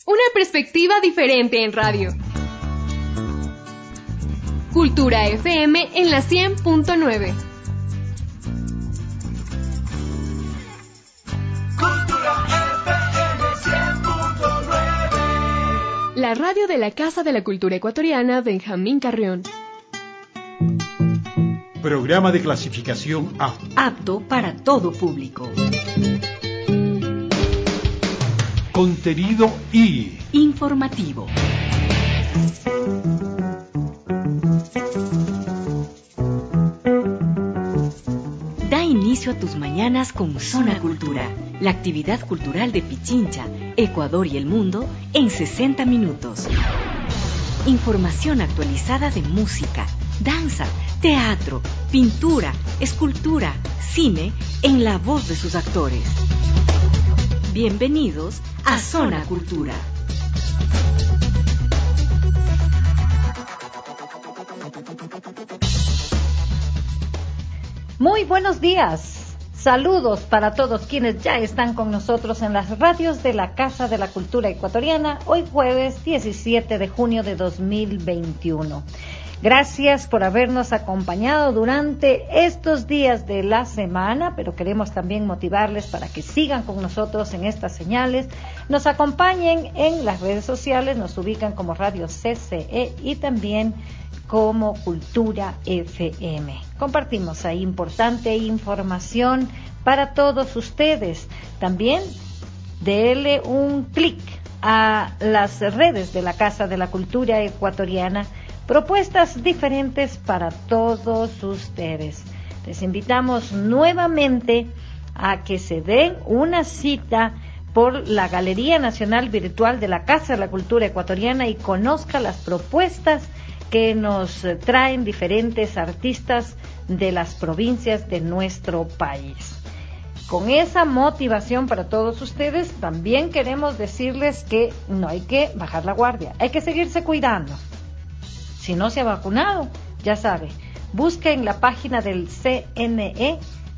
Una perspectiva diferente en radio. Cultura FM en la 100.9. Cultura FM 100.9. La radio de la Casa de la Cultura Ecuatoriana Benjamín Carrión. Programa de clasificación A. Apto para todo público. Contenido I. Informativo. Da inicio a tus mañanas con Zona Cultura, la actividad cultural de Pichincha, Ecuador y el mundo en 60 minutos. Información actualizada de música, danza, teatro, pintura, escultura, cine, en la voz de sus actores. Bienvenidos a Zona Cultura. Muy buenos días. Saludos para todos quienes ya están con nosotros en las radios de la Casa de la Cultura Ecuatoriana, hoy jueves 17 de junio de 2021. Gracias por habernos acompañado durante estos días de la semana, pero queremos también motivarles para que sigan con nosotros en estas señales, nos acompañen en las redes sociales, nos ubican como Radio CCE y también como Cultura FM. Compartimos ahí importante información para todos ustedes. También denle un clic a las redes de la Casa de la Cultura Ecuatoriana. Propuestas diferentes para todos ustedes. Les invitamos nuevamente a que se den una cita por la Galería Nacional Virtual de la Casa de la Cultura Ecuatoriana y conozca las propuestas que nos traen diferentes artistas de las provincias de nuestro país. Con esa motivación para todos ustedes, también queremos decirles que no hay que bajar la guardia, hay que seguirse cuidando. Si no se ha vacunado, ya sabe, busque en la página del CNE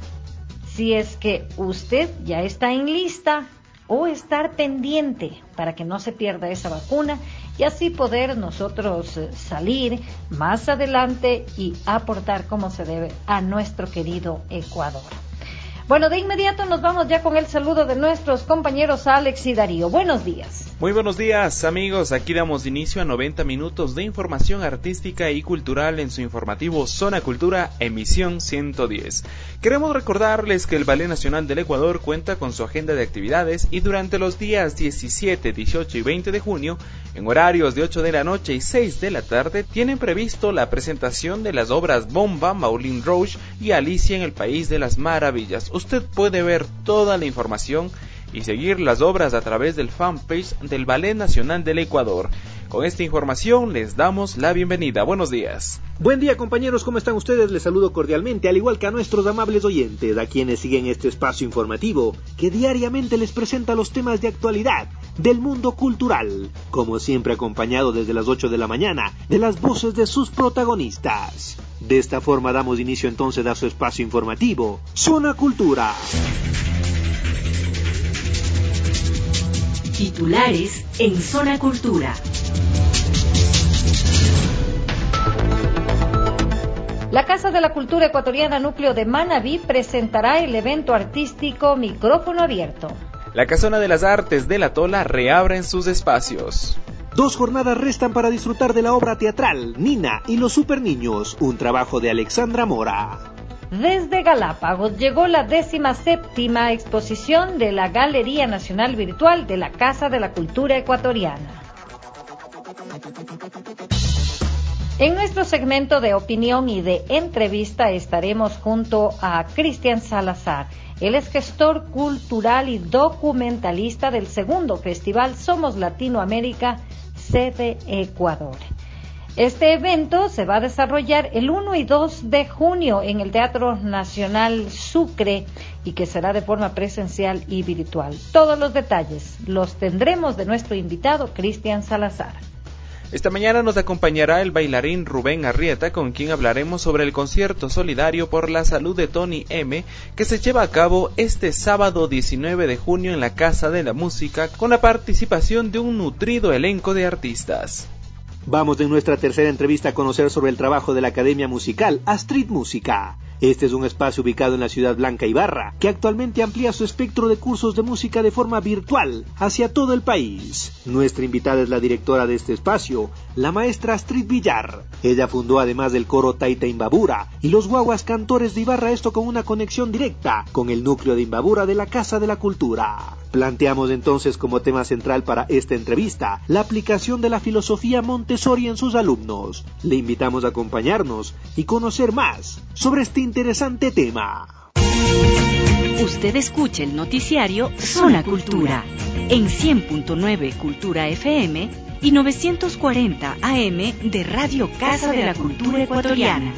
si es que usted ya está en lista o estar pendiente para que no se pierda esa vacuna y así poder nosotros salir más adelante y aportar como se debe a nuestro querido Ecuador. Bueno, de inmediato nos vamos ya con el saludo de nuestros compañeros Alex y Darío. Buenos días. Muy buenos días, amigos. Aquí damos inicio a 90 minutos de información artística y cultural en su informativo Zona Cultura, emisión 110. Queremos recordarles que el Ballet Nacional del Ecuador cuenta con su agenda de actividades y durante los días 17, 18 y 20 de junio, en horarios de 8 de la noche y 6 de la tarde, tienen previsto la presentación de las obras Bomba, Moulin Rouge y Alicia en el País de las Maravillas. Usted puede ver toda la información y seguir las obras a través del fanpage del Ballet Nacional del Ecuador. Con esta información les damos la bienvenida. Buenos días. Buen día, compañeros, ¿cómo están ustedes? Les saludo cordialmente, al igual que a nuestros amables oyentes, a quienes siguen este espacio informativo que diariamente les presenta los temas de actualidad del mundo cultural, como siempre acompañado desde las 8 de la mañana de las voces de sus protagonistas. De esta forma damos inicio entonces a su espacio informativo, Zona Cultura. Titulares en Zona Cultura. La Casa de la Cultura Ecuatoriana Núcleo de Manabí presentará el evento artístico Micrófono Abierto. La Casona de las Artes de La Tola reabren sus espacios. 2 jornadas restan para disfrutar de la obra teatral Nina y los Superniños, un trabajo de Alexandra Mora. Desde Galápagos llegó la 17ª exposición de la Galería Nacional Virtual de la Casa de la Cultura Ecuatoriana. En nuestro segmento de opinión y de entrevista estaremos junto a Cristian Salazar. Él es gestor cultural y documentalista del segundo festival Somos Latinoamérica, sede Ecuador. Este evento se va a desarrollar el 1 y 2 de junio en el Teatro Nacional Sucre y que será de forma presencial y virtual. Todos los detalles los tendremos de nuestro invitado Cristian Salazar. Esta mañana nos acompañará el bailarín Rubén Arrieta, con quien hablaremos sobre el concierto solidario por la salud de Tony M, que se lleva a cabo este sábado 19 de junio en la Casa de la Música, con la participación de un nutrido elenco de artistas. Vamos en nuestra tercera entrevista a conocer sobre el trabajo de la Academia Musical Astrid Música. Este es un espacio ubicado en la ciudad Blanca Ibarra, que actualmente amplía su espectro de cursos de música de forma virtual hacia todo el país. Nuestra invitada es la directora de este espacio, la maestra Astrid Villar. Ella fundó además del coro Taita Imbabura y los guaguas cantores de Ibarra, esto con una conexión directa con el núcleo de Imbabura de la Casa de la Cultura. Planteamos entonces como tema central para esta entrevista la aplicación de la filosofía Montessori en sus alumnos. Le invitamos a acompañarnos y conocer más sobre este interesante tema. Usted escucha el noticiario Zona Cultura en 100.9 Cultura FM y 940 AM de Radio Casa de la Cultura Ecuatoriana.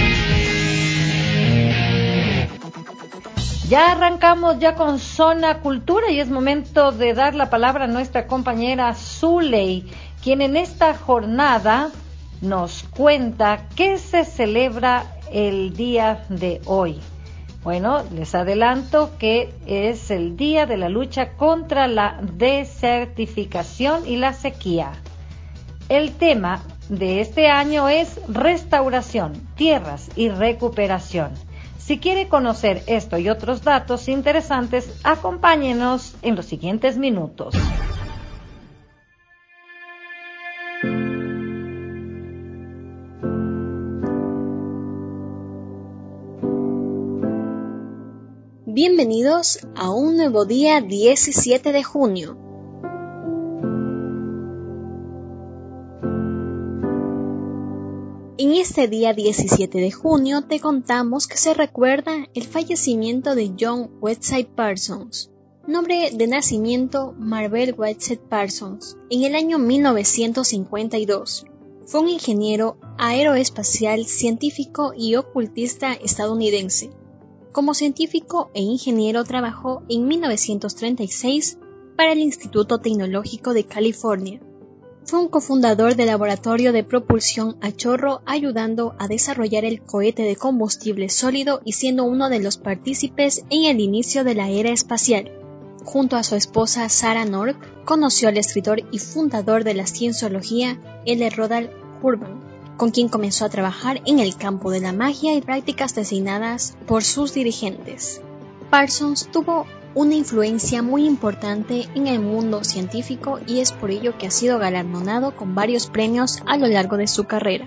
Ya arrancamos ya con Zona Cultura y es momento de dar la palabra a nuestra compañera Zuley, quien en esta jornada nos cuenta qué se celebra el día de hoy. Bueno, les adelanto que es el día de la lucha contra la desertificación y la sequía. El tema de este año es restauración, tierras y recuperación. Si quiere conocer esto y otros datos interesantes, acompáñenos en los siguientes minutos. Bienvenidos a un nuevo día 17 de junio. En este día 17 de junio te contamos que se recuerda el fallecimiento de John Whiteside Parsons, nombre de nacimiento Marvel Whiteside Parsons, en el año 1952. Fue un ingeniero aeroespacial, científico y ocultista estadounidense. Como científico e ingeniero trabajó en 1936 para el Instituto Tecnológico de California. Fue un cofundador del laboratorio de propulsión a chorro, ayudando a desarrollar el cohete de combustible sólido y siendo uno de los partícipes en el inicio de la era espacial. Junto a su esposa Sarah Nork, conoció al escritor y fundador de la cienciología L. Ronald Urban, con quien comenzó a trabajar en el campo de la magia y prácticas designadas por sus dirigentes. Parsons tuvo una influencia muy importante en el mundo científico y es por ello que ha sido galardonado con varios premios a lo largo de su carrera.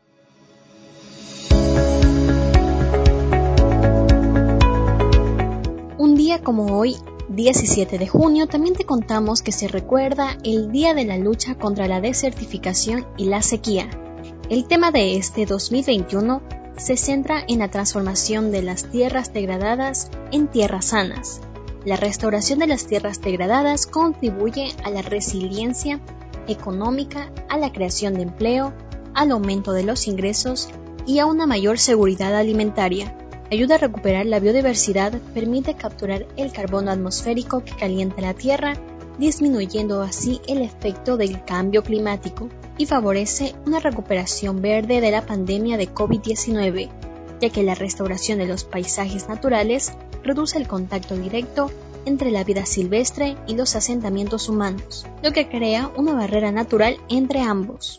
Un día como hoy, 17 de junio, también te contamos que se recuerda el Día de la Lucha contra la Desertificación y la Sequía. El tema de este 2021 se centra en la transformación de las tierras degradadas en tierras sanas. La restauración de las tierras degradadas contribuye a la resiliencia económica, a la creación de empleo, al aumento de los ingresos y a una mayor seguridad alimentaria. Ayuda a recuperar la biodiversidad, permite capturar el carbono atmosférico que calienta la tierra, disminuyendo así el efecto del cambio climático, y favorece una recuperación verde de la pandemia de COVID-19, ya que la restauración de los paisajes naturales reduce el contacto directo entre la vida silvestre y los asentamientos humanos, lo que crea una barrera natural entre ambos.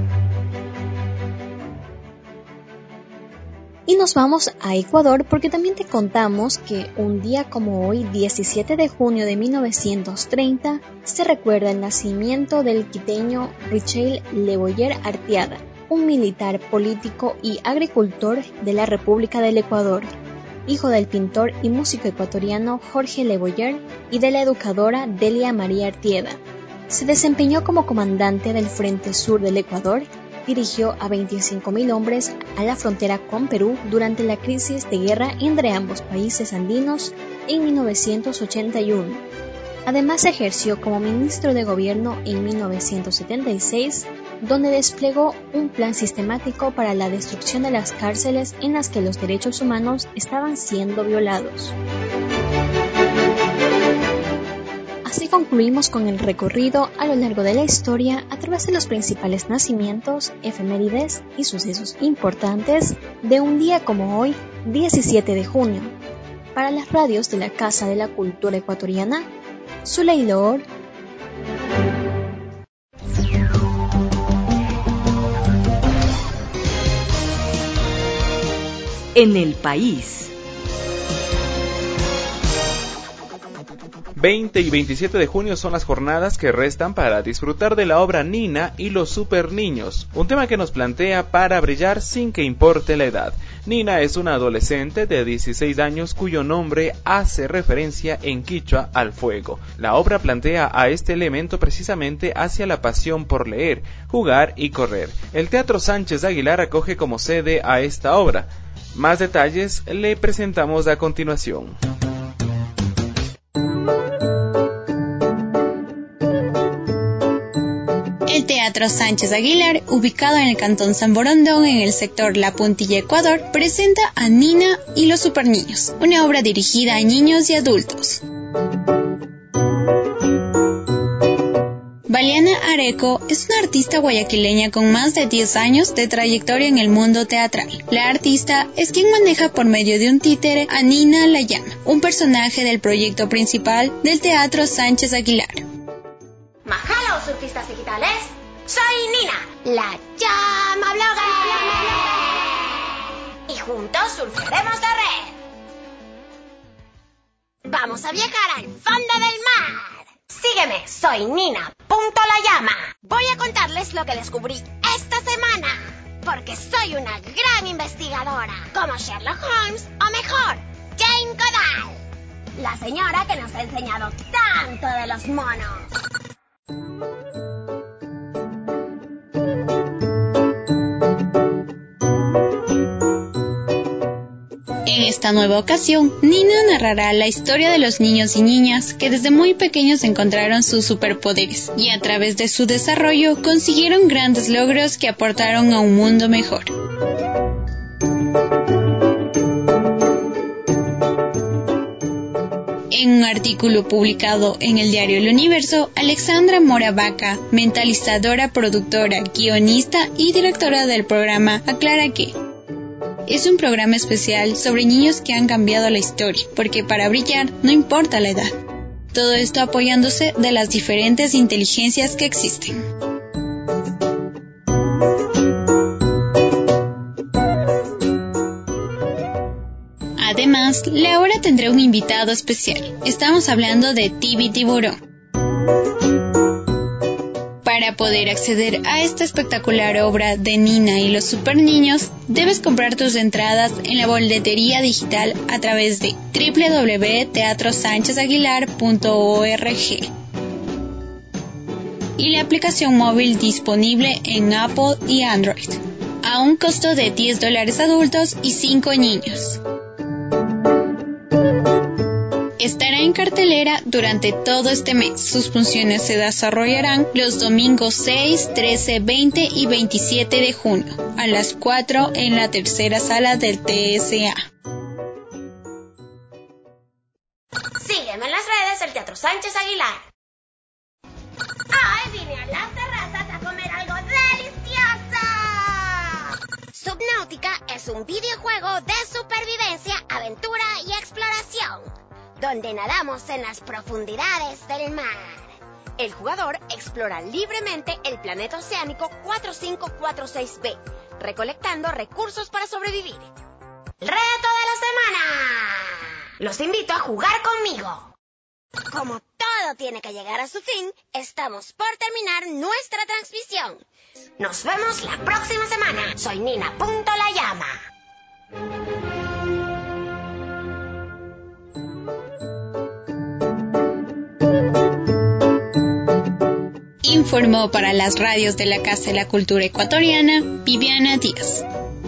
Y nos vamos a Ecuador porque también te contamos que un día como hoy, 17 de junio de 1930, se recuerda el nacimiento del quiteño Richel Leboyer Arteaga, un militar, político y agricultor de la República del Ecuador, hijo del pintor y músico ecuatoriano Jorge Leboyer y de la educadora Delia María Artieda. Se desempeñó como comandante del Frente Sur del Ecuador. Dirigió a 25.000 hombres a la frontera con Perú durante la crisis de guerra entre ambos países andinos en 1981. Además ejerció como ministro de gobierno en 1976, donde desplegó un plan sistemático para la destrucción de las cárceles en las que los derechos humanos estaban siendo violados. Así concluimos con el recorrido a lo largo de la historia a través de los principales nacimientos, efemérides y sucesos importantes de un día como hoy, 17 de junio. Para las radios de la Casa de la Cultura Ecuatoriana, Zuley Lor. En el país. 20 y 27 de junio son las jornadas que restan para disfrutar de la obra Nina y los Super Niños, un tema que nos plantea para brillar sin que importe la edad. Nina es una adolescente de 16 años cuyo nombre hace referencia en quichua al fuego. La obra plantea a este elemento precisamente hacia la pasión por leer, jugar y correr. El Teatro Sánchez Aguilar acoge como sede a esta obra. Más detalles le presentamos a continuación. El Teatro Sánchez Aguilar, ubicado en el Cantón San Borondón, en el sector La Puntilla, Ecuador, presenta a Nina y los Super Niños, una obra dirigida a niños y adultos. Valiana Areco es una artista guayaquileña con más de 10 años de trayectoria en el mundo teatral. La artista es quien maneja por medio de un títere a Nina la Llama, un personaje del proyecto principal del Teatro Sánchez Aguilar. Mahalo, surfistas digitales. Soy Nina, la llama blogger. Y juntos surfearemos la red. Vamos a viajar al fondo del mar. Sígueme, soy Nina, la llama. Voy a contarles lo que descubrí esta semana. Porque soy una gran investigadora. Como Sherlock Holmes, o mejor, Jane Goodall. La señora que nos ha enseñado tanto de los monos. En esta nueva ocasión, Nina narrará la historia de los niños y niñas que desde muy pequeños encontraron sus superpoderes y a través de su desarrollo consiguieron grandes logros que aportaron a un mundo mejor. En un artículo publicado en el diario El Universo, Alexandra Mora Vaca, mentalizadora, productora, guionista y directora del programa, aclara que es un programa especial sobre niños que han cambiado la historia, porque para brillar no importa la edad. Todo esto apoyándose de las diferentes inteligencias que existen. Además, la obra tendrá un invitado especial. Estamos hablando de Tibi Tiburón. Para poder acceder a esta espectacular obra de Nina y los Super Niños, debes comprar tus entradas en la boletería digital a través de www.teatrosanchezaguilar.org y la aplicación móvil disponible en Apple y Android, a un costo de $10 adultos y 5 niños. Estará en cartelera durante todo este mes. Sus funciones se desarrollarán los domingos 6, 13, 20 y 27 de junio, a las 4 en la tercera sala del TSA. Sígueme en las redes del Teatro Sánchez Aguilar. ¡Ay, vine a las terrazas a comer algo delicioso! Subnáutica es un videojuego de supervivencia, aventura y exploración, donde nadamos en las profundidades del mar. El jugador explora libremente el planeta oceánico 4546b, recolectando recursos para sobrevivir. ¡Reto de la semana! Los invito a jugar conmigo. Como todo tiene que llegar a su fin, estamos por terminar nuestra transmisión. Nos vemos la próxima semana. Soy Nina la Llama. Informó para las radios de la Casa de la Cultura Ecuatoriana, Viviana Díaz.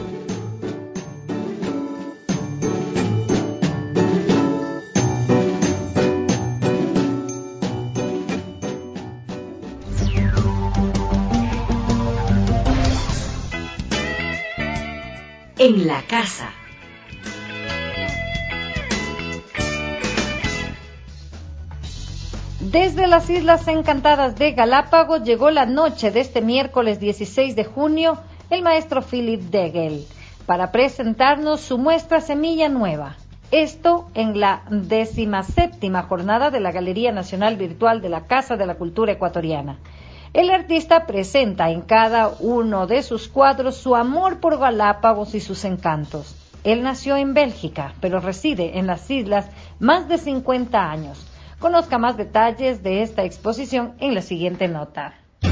En la casa. Desde las Islas Encantadas de Galápagos llegó la noche de este miércoles 16 de junio el maestro Philip Degel para presentarnos su muestra Semilla Nueva. Esto en la 17ª jornada de la Galería Nacional Virtual de la Casa de la Cultura Ecuatoriana. El artista presenta en cada uno de sus cuadros su amor por Galápagos y sus encantos. Él nació en Bélgica, pero reside en las islas más de 50 años. Conozca más detalles de esta exposición en la siguiente nota.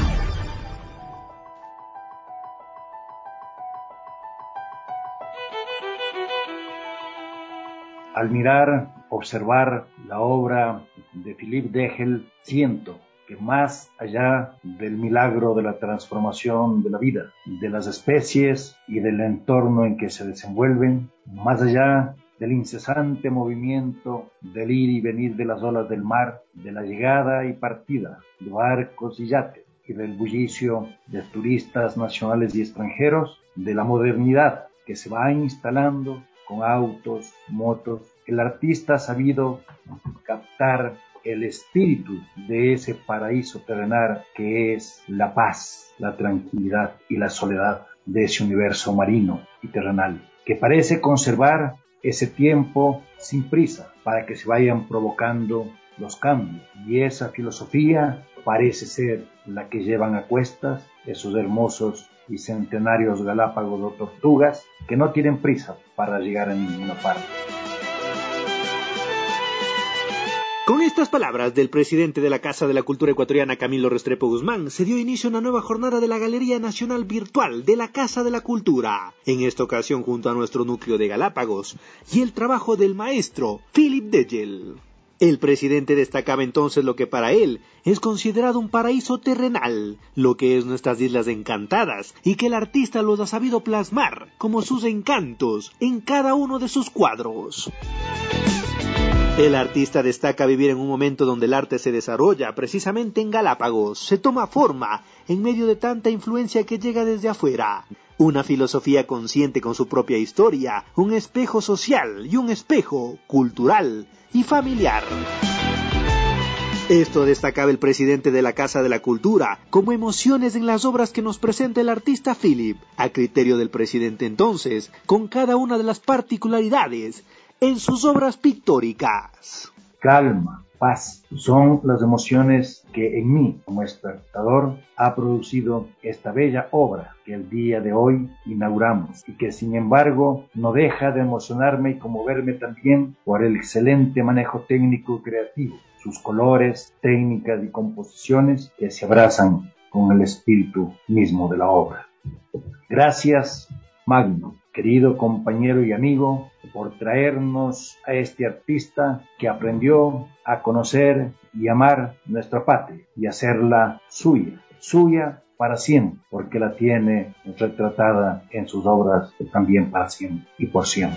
Al mirar, observar la obra de Philip Degel, siento que más allá del milagro de la transformación de la vida, de las especies y del entorno en que se desenvuelven, más allá del incesante movimiento del ir y venir de las olas del mar, de la llegada y partida de barcos y yates, y del bullicio de turistas nacionales y extranjeros, de la modernidad que se va instalando con autos, motos, el artista ha sabido captar el espíritu de ese paraíso terrenal que es la paz, la tranquilidad y la soledad de ese universo marino y terrenal, que parece conservar ese tiempo sin prisa para que se vayan provocando los cambios. Y esa filosofía parece ser la que llevan a cuestas esos hermosos y centenarios Galápagos o tortugas que no tienen prisa para llegar a ninguna parte. Con estas palabras del presidente de la Casa de la Cultura Ecuatoriana, Camilo Restrepo Guzmán, se dio inicio a una nueva jornada de la Galería Nacional Virtual de la Casa de la Cultura, en esta ocasión junto a nuestro núcleo de Galápagos, y el trabajo del maestro Philip Degel. El presidente destacaba entonces lo que para él es considerado un paraíso terrenal, lo que es nuestras Islas Encantadas, y que el artista los ha sabido plasmar como sus encantos en cada uno de sus cuadros. El artista destaca vivir en un momento donde el arte se desarrolla precisamente en Galápagos, se toma forma en medio de tanta influencia que llega desde afuera. Una filosofía consciente con su propia historia, un espejo social y un espejo cultural y familiar. Esto destacaba el presidente de la Casa de la Cultura como emociones en las obras que nos presenta el artista Philip, a criterio del presidente entonces, con cada una de las particularidades en sus obras pictóricas. Calma, paz, son las emociones que en mí, como espectador, ha producido esta bella obra que el día de hoy inauguramos y que sin embargo no deja de emocionarme y conmoverme también por el excelente manejo técnico y creativo, sus colores, técnicas y composiciones que se abrazan con el espíritu mismo de la obra. Gracias, Magno, querido compañero y amigo, por traernos a este artista que aprendió a conocer y amar nuestra patria y hacerla suya para siempre, porque la tiene retratada en sus obras también para siempre y por siempre.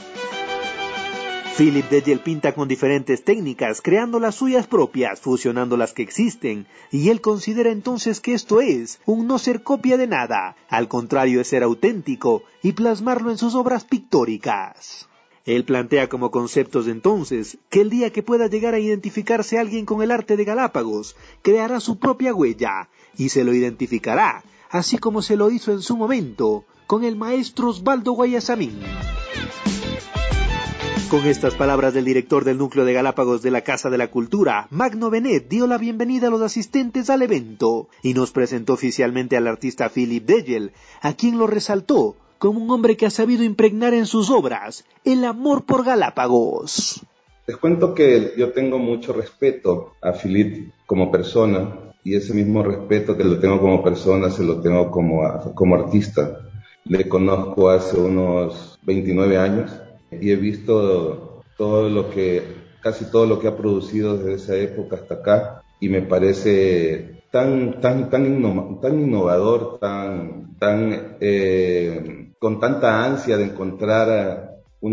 Philip Degel pinta con diferentes técnicas, creando las suyas propias, fusionando las que existen, y él considera entonces que esto es un no ser copia de nada, al contrario es ser auténtico y plasmarlo en sus obras pictóricas. Él plantea como conceptos entonces que el día que pueda llegar a identificarse alguien con el arte de Galápagos, creará su propia huella y se lo identificará, así como se lo hizo en su momento con el maestro Osvaldo Guayasamín. Con estas palabras del director del Núcleo de Galápagos de la Casa de la Cultura, Magno Benet dio la bienvenida a los asistentes al evento y nos presentó oficialmente al artista Philip Degel, a quien lo resaltó como un hombre que ha sabido impregnar en sus obras el amor por Galápagos. Les cuento que yo tengo mucho respeto a Philip como persona y ese mismo respeto que lo tengo como persona se lo tengo como artista. Le conozco hace unos 29 años. Y he visto casi todo lo que ha producido desde esa época hasta acá, y me parece tan innovador, con tanta ansia de encontrar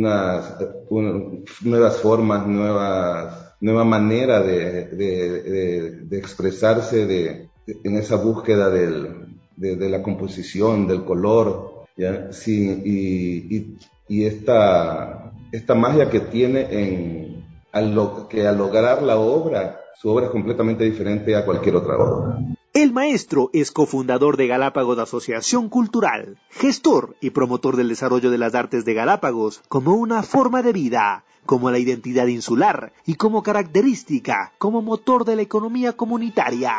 nuevas formas, nueva manera de expresarse en esa búsqueda de la composición, del color, ¿ya? Sí, y esta magia que tiene al lograr la obra Su obra es completamente diferente a cualquier otra obra. El maestro es cofundador de Galápagos Asociación Cultural, gestor y promotor del desarrollo de las artes de Galápagos como una forma de vida, como la identidad insular y como característica, como motor de la economía comunitaria.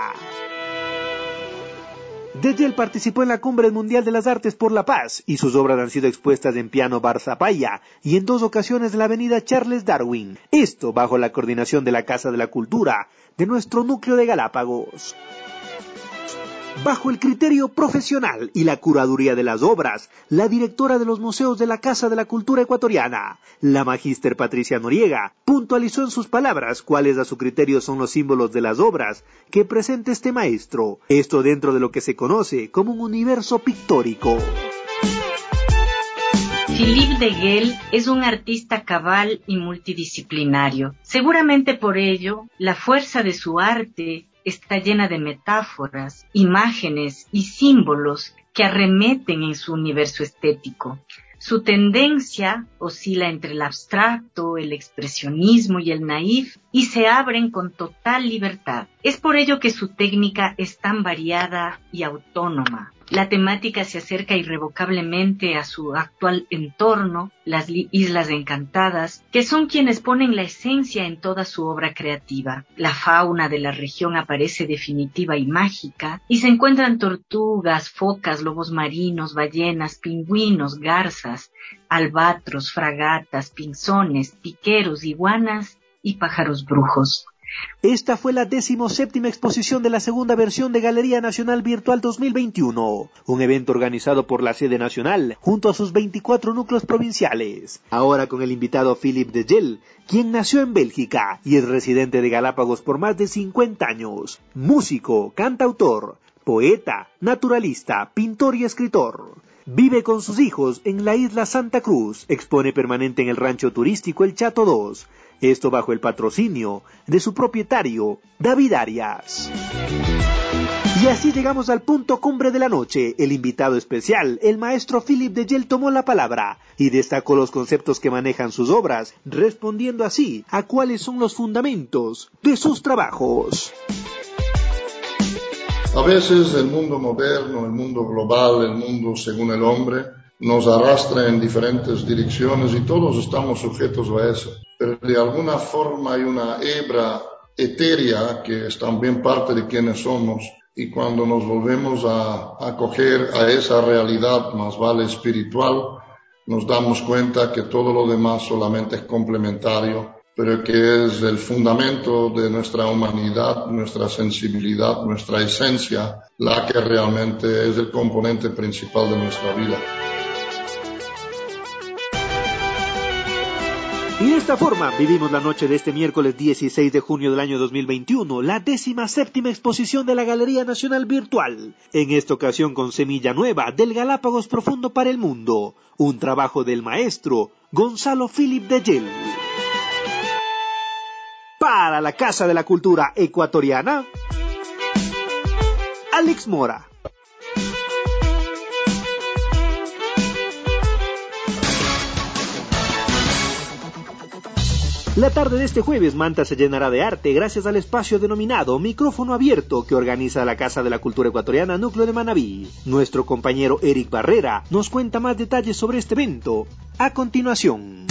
Degel participó en la Cumbre Mundial de las Artes por la Paz y sus obras han sido expuestas en Piano Bar Zapaya y en 2 ocasiones en la avenida Charles Darwin. Esto bajo la coordinación de la Casa de la Cultura de nuestro núcleo de Galápagos. Bajo el criterio profesional y la curaduría de las obras, la directora de los museos de la Casa de la Cultura Ecuatoriana, la magíster Patricia Noriega, puntualizó en sus palabras cuáles a su criterio son los símbolos de las obras que presenta este maestro, esto dentro de lo que se conoce como un universo pictórico. Philippe Degel es un artista cabal y multidisciplinario. Seguramente por ello, la fuerza de su arte está llena de metáforas, imágenes y símbolos que arremeten en su universo estético. Su tendencia oscila entre el abstracto, el expresionismo y el naif y se abren con total libertad. Es por ello que su técnica es tan variada y autónoma. La temática se acerca irrevocablemente a su actual entorno, las Islas Encantadas, que son quienes ponen la esencia en toda su obra creativa. La fauna de la región aparece definitiva y mágica, y se encuentran tortugas, focas, lobos marinos, ballenas, pingüinos, garzas, albatros, fragatas, pinzones, piqueros, iguanas y pájaros brujos. Esta fue la 17ª exposición de la segunda versión de Galería Nacional Virtual 2021, un evento organizado por la sede nacional junto a sus 24 núcleos provinciales. Ahora con el invitado Philippe Degel, quien nació en Bélgica y es residente de Galápagos por más de 50 años. Músico, cantautor, poeta, naturalista, pintor y escritor. Vive con sus hijos en la isla Santa Cruz, expone permanente en el rancho turístico El Chato 2, esto bajo el patrocinio de su propietario, David Arias. Y así llegamos al punto cumbre de la noche. El invitado especial, el maestro Philippe Degel, tomó la palabra y destacó los conceptos que manejan sus obras, respondiendo así a cuáles son los fundamentos de sus trabajos. A veces el mundo moderno, el mundo global, el mundo según el hombre, nos arrastra en diferentes direcciones y todos estamos sujetos a eso. Pero de alguna forma hay una hebra etérea que es también parte de quienes somos, y cuando nos volvemos a acoger a esa realidad más vale espiritual, nos damos cuenta que todo lo demás solamente es complementario, pero que es el fundamento de nuestra humanidad, nuestra sensibilidad, nuestra esencia, la que realmente es el componente principal de nuestra vida. Y de esta forma vivimos la noche de este miércoles 16 de junio del año 2021, la 17ª exposición de la Galería Nacional Virtual, en esta ocasión con Semilla Nueva del Galápagos Profundo para el Mundo, un trabajo del maestro Gonzalo Philippe Degel. Para la Casa de la Cultura Ecuatoriana, Alex Mora. La tarde de este jueves, Manta se llenará de arte gracias al espacio denominado Micrófono Abierto que organiza la Casa de la Cultura Ecuatoriana Núcleo de Manabí. Nuestro compañero Eric Barrera nos cuenta más detalles sobre este evento a continuación.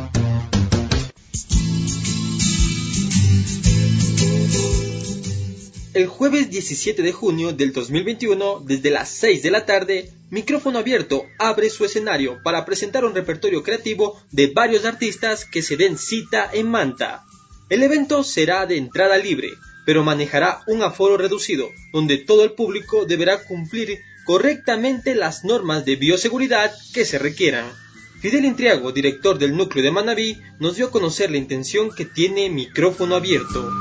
El jueves 17 de junio del 2021, desde las 6 de la tarde, Micrófono Abierto abre su escenario para presentar un repertorio creativo de varios artistas que se den cita en Manta. El evento será de entrada libre, pero manejará un aforo reducido, donde todo el público deberá cumplir correctamente las normas de bioseguridad que se requieran. Fidel Intriago, director del núcleo de Manabí, nos dio a conocer la intención que tiene Micrófono Abierto.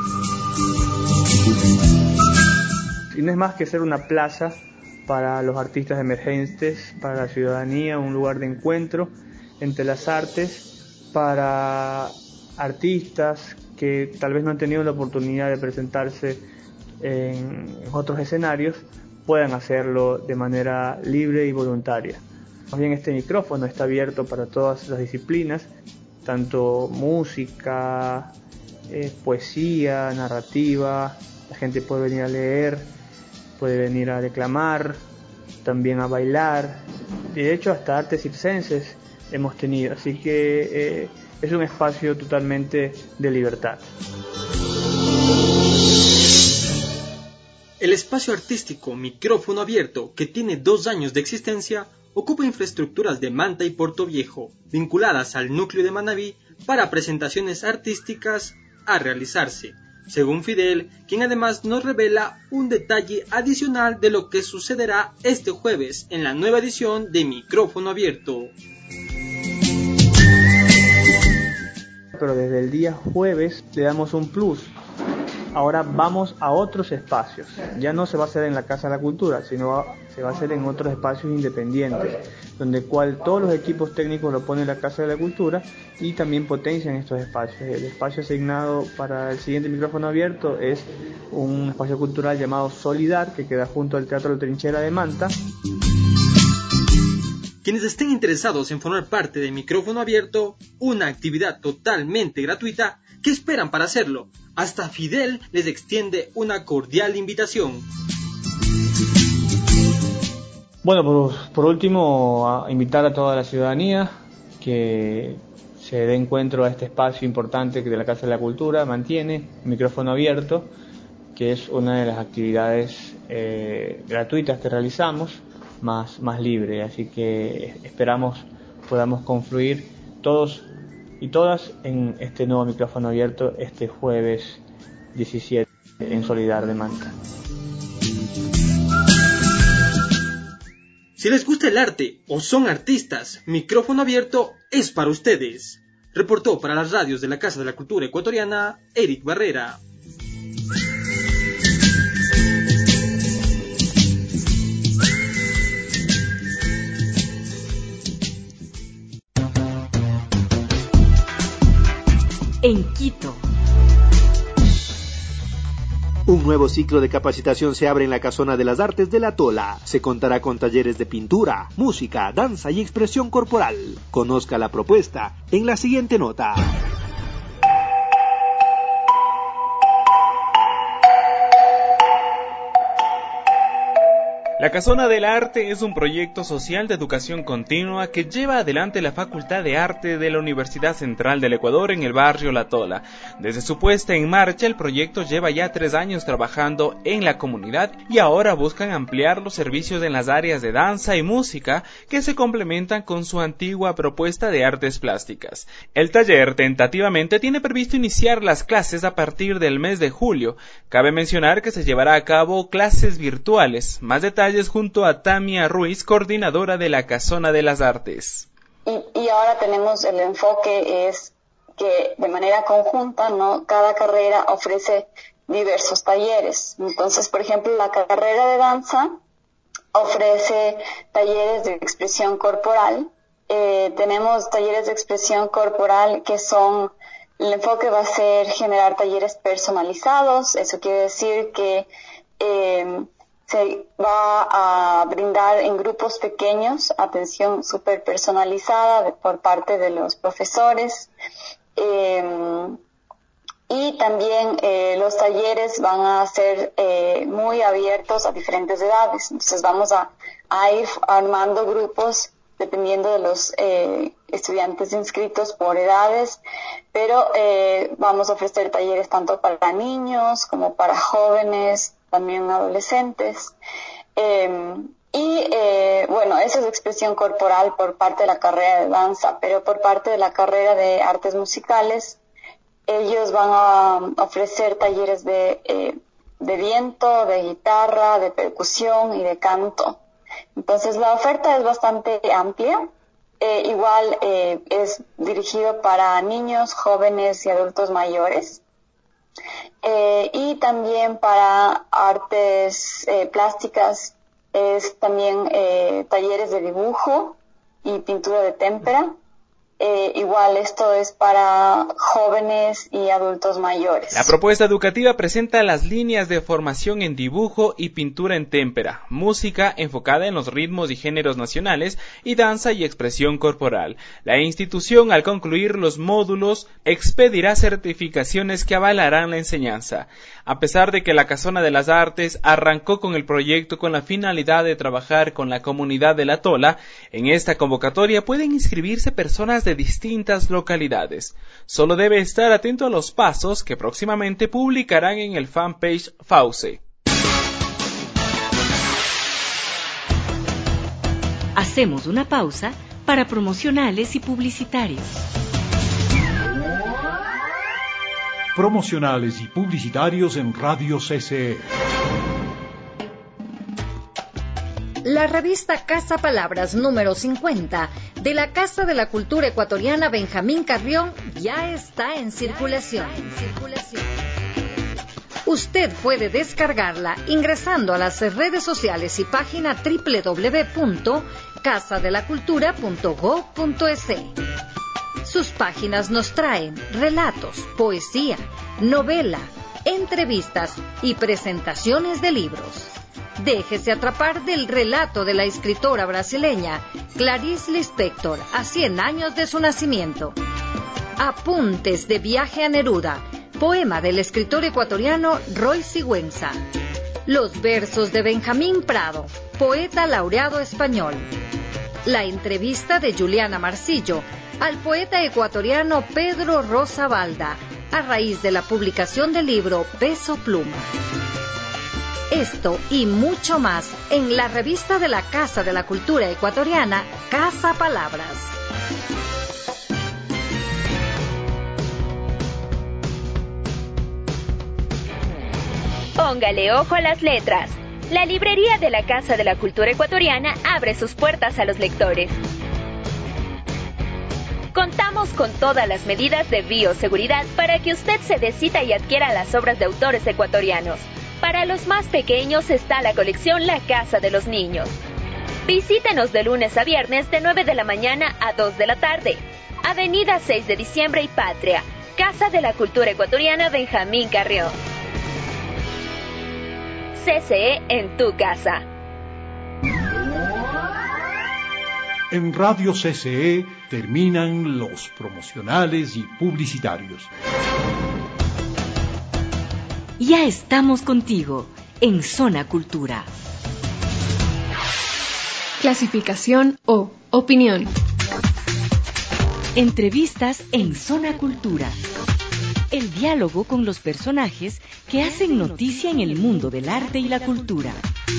Y no es más que ser una plaza para los artistas emergentes, para la ciudadanía, un lugar de encuentro entre las artes, para artistas que tal vez no han tenido la oportunidad de presentarse en otros escenarios, puedan hacerlo de manera libre y voluntaria. Más bien este micrófono está abierto para todas las disciplinas, tanto música, poesía, narrativa, la gente puede venir a leer, puede venir a declamar, también a bailar, de hecho hasta artes circenses hemos tenido, así que es un espacio totalmente de libertad. El espacio artístico Micrófono Abierto, que tiene 2 años de existencia, ocupa infraestructuras de Manta y Puerto Viejo, vinculadas al núcleo de Manabí, para presentaciones artísticas a realizarse, según Fidel, quien además nos revela un detalle adicional de lo que sucederá este jueves en la nueva edición de Micrófono Abierto. Pero desde el día jueves le damos un plus. Ahora vamos a otros espacios. Ya no se va a hacer en la Casa de la Cultura, sino se va a hacer en otros espacios independientes, donde todos los equipos técnicos lo pone la Casa de la Cultura y también potencian estos espacios. El espacio asignado para el siguiente Micrófono Abierto es un espacio cultural llamado Solidar, que queda junto al Teatro La Trinchera de Manta. Quienes estén interesados en formar parte de Micrófono Abierto, una actividad totalmente gratuita, ¿qué esperan para hacerlo? Hasta Fidel les extiende una cordial invitación. Bueno, por último, a invitar a toda la ciudadanía que se dé encuentro a este espacio importante que de la Casa de la Cultura mantiene, Micrófono Abierto, que es una de las actividades gratuitas que realizamos, más libre, así que esperamos podamos confluir todos y todas en este nuevo Micrófono Abierto este jueves 17 en Solidar de Manta. Si les gusta el arte o son artistas, Micrófono Abierto es para ustedes. Reportó para las radios de la Casa de la Cultura Ecuatoriana, Eric Barrera. En Quito. Un nuevo ciclo de capacitación se abre en la Casona de las Artes de La Tola. Se contará con talleres de pintura, música, danza y expresión corporal. Conozca la propuesta en la siguiente nota. La Casona del Arte es un proyecto social de educación continua que lleva adelante la Facultad de Arte de la Universidad Central del Ecuador en el barrio La Tola. Desde su puesta en marcha, el proyecto lleva ya 3 años trabajando en la comunidad y ahora buscan ampliar los servicios en las áreas de danza y música que se complementan con su antigua propuesta de artes plásticas. El taller tentativamente tiene previsto iniciar las clases a partir del mes de julio. Cabe mencionar que se llevará a cabo clases virtuales. Más detalles junto a Tamia Ruiz, coordinadora de la Casona de las Artes. Y ahora tenemos el enfoque es que de manera conjunta, ¿no? Cada carrera ofrece diversos talleres. Entonces, por ejemplo, la carrera de danza ofrece talleres de expresión corporal. Tenemos talleres de expresión corporal que son, el enfoque va a ser generar talleres personalizados. Eso quiere decir que se va a brindar en grupos pequeños atención súper personalizada por parte de los profesores. Y también los talleres van a ser muy abiertos a diferentes edades. Entonces vamos a ir armando grupos dependiendo de los estudiantes inscritos por edades, pero vamos a ofrecer talleres tanto para niños como para jóvenes, también adolescentes. Bueno, eso es expresión corporal por parte de la carrera de danza, pero por parte de la carrera de artes musicales, ellos van a ofrecer talleres de viento, de guitarra, de percusión y de canto. Entonces la oferta es bastante amplia. Igual es dirigido para niños, jóvenes y adultos mayores. Y también para artes plásticas es también talleres de dibujo y pintura de témpera. igual esto es para jóvenes y adultos mayores. La propuesta educativa presenta las líneas de formación en dibujo y pintura en témpera, música enfocada en los ritmos y géneros nacionales y danza y expresión corporal. La institución, al concluir los módulos, expedirá certificaciones que avalarán la enseñanza. A pesar de que la Casona de las Artes arrancó con el proyecto con la finalidad de trabajar con la comunidad de La Tola, en esta convocatoria pueden inscribirse personas de distintas localidades. Solo debe estar atento a los pasos que próximamente publicarán en el fanpage FAUCE. Hacemos una pausa para promocionales y publicitarios. Promocionales y publicitarios en Radio CCE. La revista Casa Palabras número 50 de la Casa de la Cultura Ecuatoriana Benjamín Carrión ya está en circulación. Usted puede descargarla ingresando a las redes sociales y página www.casadelacultura.gov.es. Sus páginas nos traen relatos, poesía, novela, entrevistas y presentaciones de libros. Déjese atrapar del relato de la escritora brasileña Clarice Lispector a 100 años de su nacimiento. Apuntes de viaje a Neruda, poema del escritor ecuatoriano Roy Sigüenza. Los versos de Benjamín Prado, poeta laureado español. La entrevista de Juliana Marcillo al poeta ecuatoriano Pedro Rosa Balda, a raíz de la publicación del libro Peso Pluma. Esto y mucho más en la revista de la Casa de la Cultura Ecuatoriana, Casa Palabras. Póngale ojo a las letras. La librería de la Casa de la Cultura Ecuatoriana abre sus puertas a los lectores. Contamos con todas las medidas de bioseguridad para que usted se dé cita y adquiera las obras de autores ecuatorianos. Para los más pequeños está la colección La Casa de los Niños. Visítenos de lunes a viernes de 9 de la mañana a 2 de la tarde. Avenida 6 de Diciembre y Patria, Casa de la Cultura Ecuatoriana Benjamín Carrión. CCE en tu casa. En Radio CCE terminan los promocionales y publicitarios. Ya estamos contigo en Zona Cultura. Clasificación O. Opinión. Entrevistas en Zona Cultura. El diálogo con los personajes que hacen noticia en el mundo del arte y la cultura.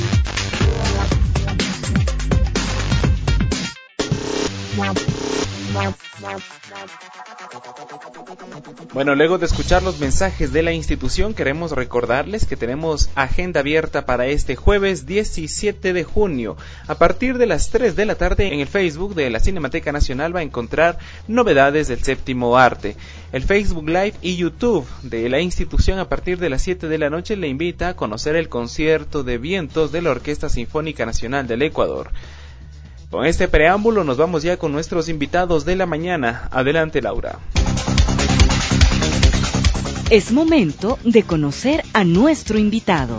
Bueno, luego de escuchar los mensajes de la institución, queremos recordarles que tenemos agenda abierta para este jueves 17 de junio. A partir de las 3 de la tarde en el Facebook de la Cinemateca Nacional va a encontrar novedades del séptimo arte. El Facebook Live y YouTube de la institución a partir de las 7 de la noche le invita a conocer el concierto de vientos de la Orquesta Sinfónica Nacional del Ecuador. Con este preámbulo nos vamos ya con nuestros invitados de la mañana. Adelante, Laura. Es momento de conocer a nuestro invitado.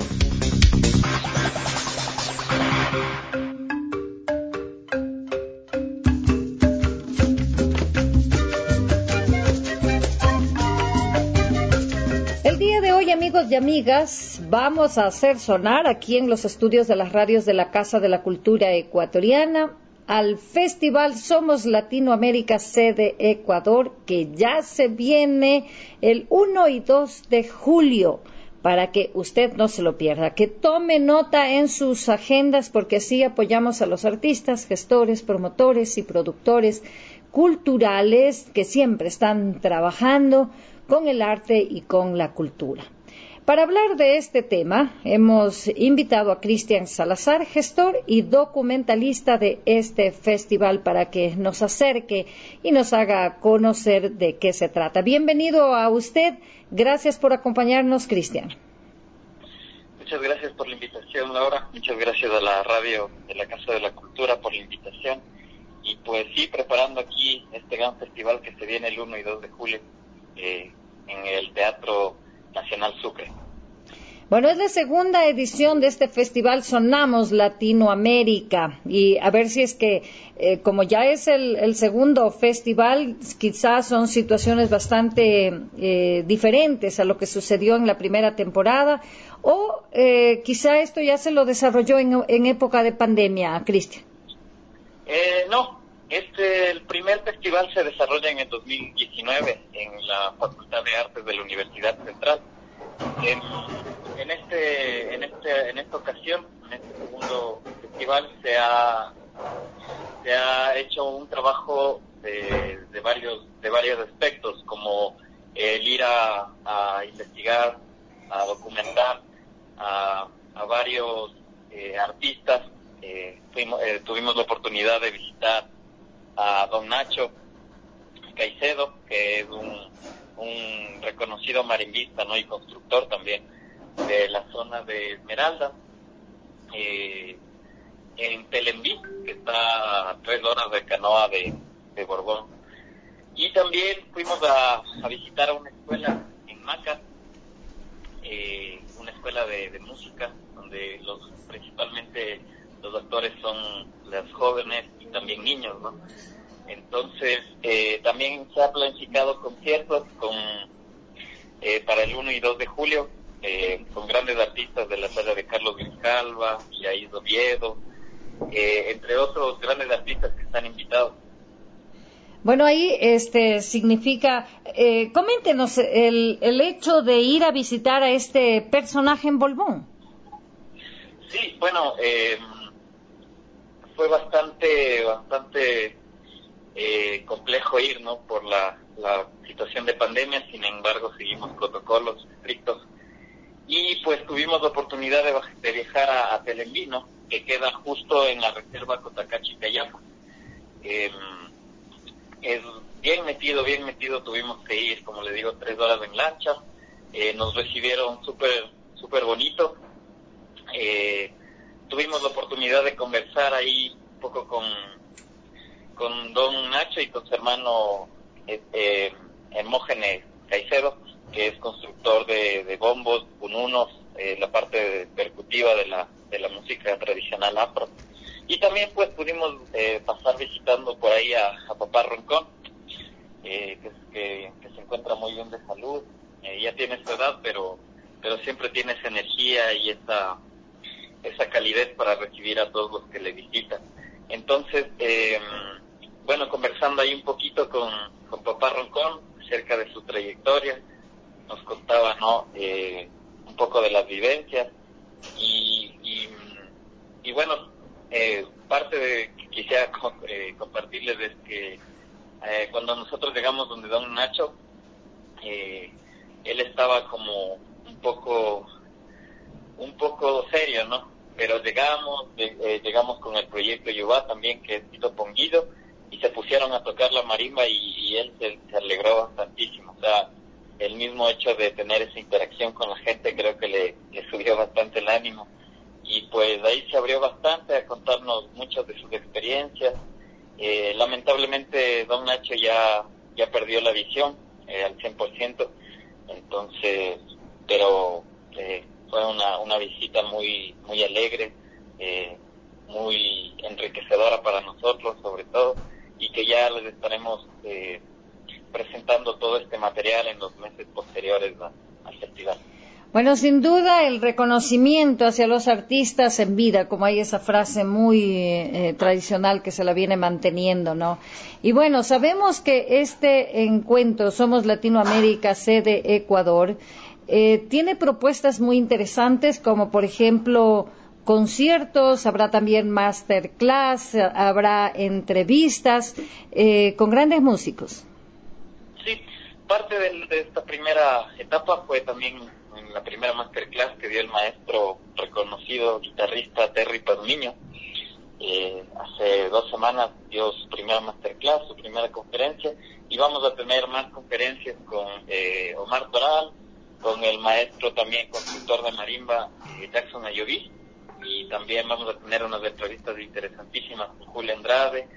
El día de hoy, amigos y amigas, vamos a hacer sonar aquí en los estudios de las radios de la Casa de la Cultura Ecuatoriana al Festival Somos Latinoamérica Sede Ecuador, que ya se viene el 1 y 2 de julio, para que usted no se lo pierda, que tome nota en sus agendas, porque así apoyamos a los artistas, gestores, promotores y productores culturales que siempre están trabajando con el arte y con la cultura. Para hablar de este tema, hemos invitado a Cristian Salazar, gestor y documentalista de este festival, para que nos acerque y nos haga conocer de qué se trata. Bienvenido a usted. Gracias por acompañarnos, Cristian. Muchas gracias por la invitación, Laura. Muchas gracias a la radio de la Casa de la Cultura por la invitación. Y pues sí, preparando aquí este gran festival que se viene el 1 y 2 de julio en el Teatro Nacional Sucre. Bueno, es la segunda edición de este festival Sonamos Latinoamérica, y a ver si es que, como ya es el segundo festival, quizás son situaciones bastante diferentes a lo que sucedió en la primera temporada, o quizá esto ya se lo desarrolló en época de pandemia, Cristian. No, el primer festival se desarrolla en el 2019 en la Facultad de Artes de la Universidad Central. En esta ocasión, en este segundo festival, se ha hecho un trabajo de varios aspectos, como el ir a investigar, a documentar a varios artistas. Tuvimos la oportunidad de visitar a don Nacho Caicedo, que es un reconocido marimbista, ¿no? Y constructor también de la zona de Esmeralda, en Telembí, que está a 3 horas de canoa de Borbón. Y también fuimos a visitar una escuela en Maca, una escuela de música, donde principalmente los actores son las jóvenes y también niños, ¿no? Entonces, también se ha planificado conciertos para el 1 y 2 de julio, con grandes artistas de la talla de Carlos Grijalva, Yair Oviedo, entre otros grandes artistas que están invitados. Bueno, ahí significa, coméntenos el hecho de ir a visitar a este personaje en Borbón. Sí, bueno, fue bastante complejo ir, ¿no? Por la situación de pandemia. Sin embargo, seguimos protocolos estrictos y pues tuvimos la oportunidad de viajar a Telembí, ¿no? Que queda justo en la reserva Cotacachi-Cayapa. Es bien metido, tuvimos que ir, como le digo, 3 horas en lancha. Nos recibieron súper bonito. Tuvimos la oportunidad de conversar ahí un poco con don Nacho y con su hermano Hermógenes Caicedo, que es constructor de bombos, cununos, la parte percutiva de la música tradicional afro. Y también pues pudimos pasar visitando por ahí a Papá Roncón, que se encuentra muy bien de salud. Ya tiene su edad, pero siempre tiene esa energía y esa calidez para recibir a todos los que le visitan. Entonces, bueno, conversando ahí un poquito con Papá Roncón acerca de su trayectoria, nos contaba, ¿no? Un poco de las vivencias y bueno, parte de que quisiera compartirles es que cuando nosotros llegamos donde don Nacho, él estaba como un poco serio, ¿no? Pero llegamos con el proyecto Yubá también, que es Tito Ponguido, y se pusieron a tocar la marimba y él se alegró bastantísimo. O sea, el mismo hecho de tener esa interacción con la gente creo que le subió bastante el ánimo. Y pues ahí se abrió bastante a contarnos muchas de sus experiencias. Lamentablemente don Nacho ya perdió la visión al 100%, entonces, pero fue una visita muy alegre, muy enriquecedora para nosotros sobre todo, y que ya les estaremos presentando todo este material en los meses posteriores al festival. Bueno, sin duda el reconocimiento hacia los artistas en vida, como hay esa frase muy tradicional que se la viene manteniendo, ¿no? Y bueno, sabemos que este encuentro Somos Latinoamérica, sede Ecuador, tiene propuestas muy interesantes, como por ejemplo conciertos, habrá también masterclass, habrá entrevistas con grandes músicos. Sí, parte de esta primera etapa fue también en la primera masterclass que dio el maestro reconocido guitarrista Terry Pazmiño. Hace 2 semanas dio su primera masterclass, su primera conferencia, y vamos a tener más conferencias con Omar Toral, con el maestro también constructor de marimba Jackson Ayoví, y también vamos a tener unas entrevistas interesantísimas con Julia Andrade,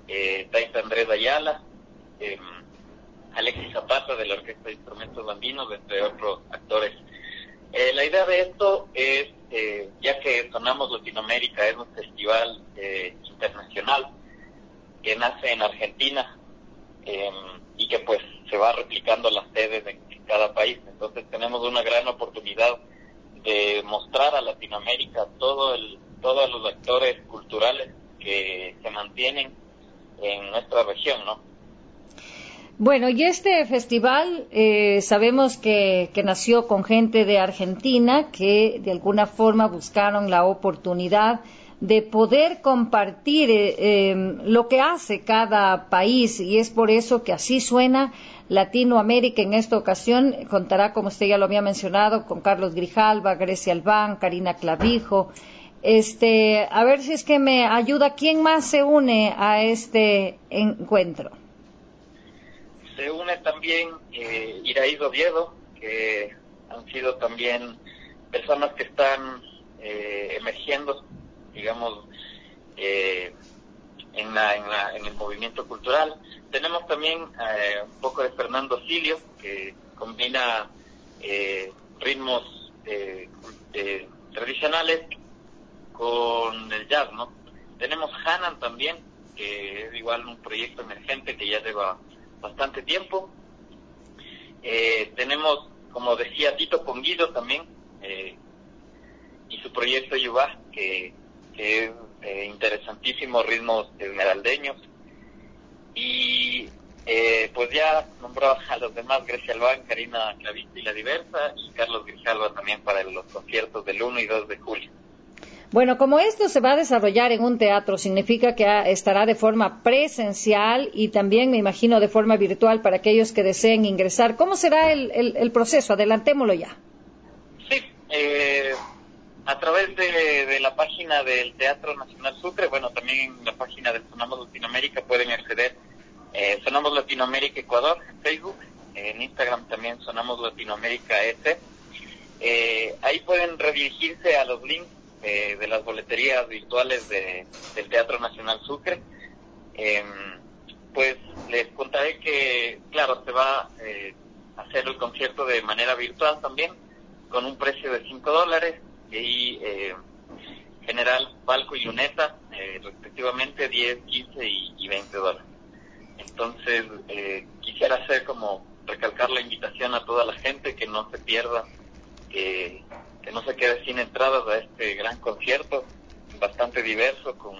Taita Andrés Ayala, Alexis Zapata de la Orquesta de Instrumentos Andinos, entre otros actores. La idea de esto es, ya que Sonamos Latinoamérica es un festival internacional que nace en Argentina y que pues se va replicando las sedes en cada país, entonces tenemos una gran oportunidad de mostrar a Latinoamérica todos los actores culturales que se mantienen en nuestra región, ¿no? Bueno, y este festival sabemos que nació con gente de Argentina que de alguna forma buscaron la oportunidad de poder compartir lo que hace cada país, y es por eso que así suena Latinoamérica. En esta ocasión contará, como usted ya lo había mencionado, con Carlos Grijalva, Grecia Albán, Karina Clavijo. A ver si es que me ayuda, ¿quién más se une a este encuentro? Se une también Iraíz Oviedo, que han sido también personas que están emergiendo, digamos, en el movimiento cultural. Tenemos también un poco de Fernando Silio, que combina ritmos tradicionales con el jazz, ¿no? Tenemos Hanan también, que es igual un proyecto emergente que ya lleva bastante tiempo. Tenemos, como decía, Tito Ponguido también, y su proyecto Yubá, que es interesantísimo, ritmos esmeraldeños. Y pues ya nombró a los demás, Grecia Albán, Karina Clavijo y La Diversa, y Carlos Grijalva también para los conciertos del 1 y 2 de julio. Bueno, como esto se va a desarrollar en un teatro, significa que estará de forma presencial y también, me imagino, de forma virtual para aquellos que deseen ingresar. ¿Cómo será el proceso? Adelantémoslo ya. Sí, a través de la página del Teatro Nacional Sucre, bueno, también en la página de Sonamos Latinoamérica pueden acceder. Sonamos Latinoamérica Ecuador en Facebook, en Instagram también Sonamos Latinoamérica S. Ahí pueden redirigirse a los links de las boleterías virtuales del Teatro Nacional Sucre. Pues les contaré que, claro, se va a hacer el concierto de manera virtual también, con un precio de $5, y general, palco y luneta, respectivamente 10, 15 y $20. Entonces, quisiera hacer como recalcar la invitación a toda la gente que no se pierda, que no se quede sin entradas a este gran concierto, bastante diverso, con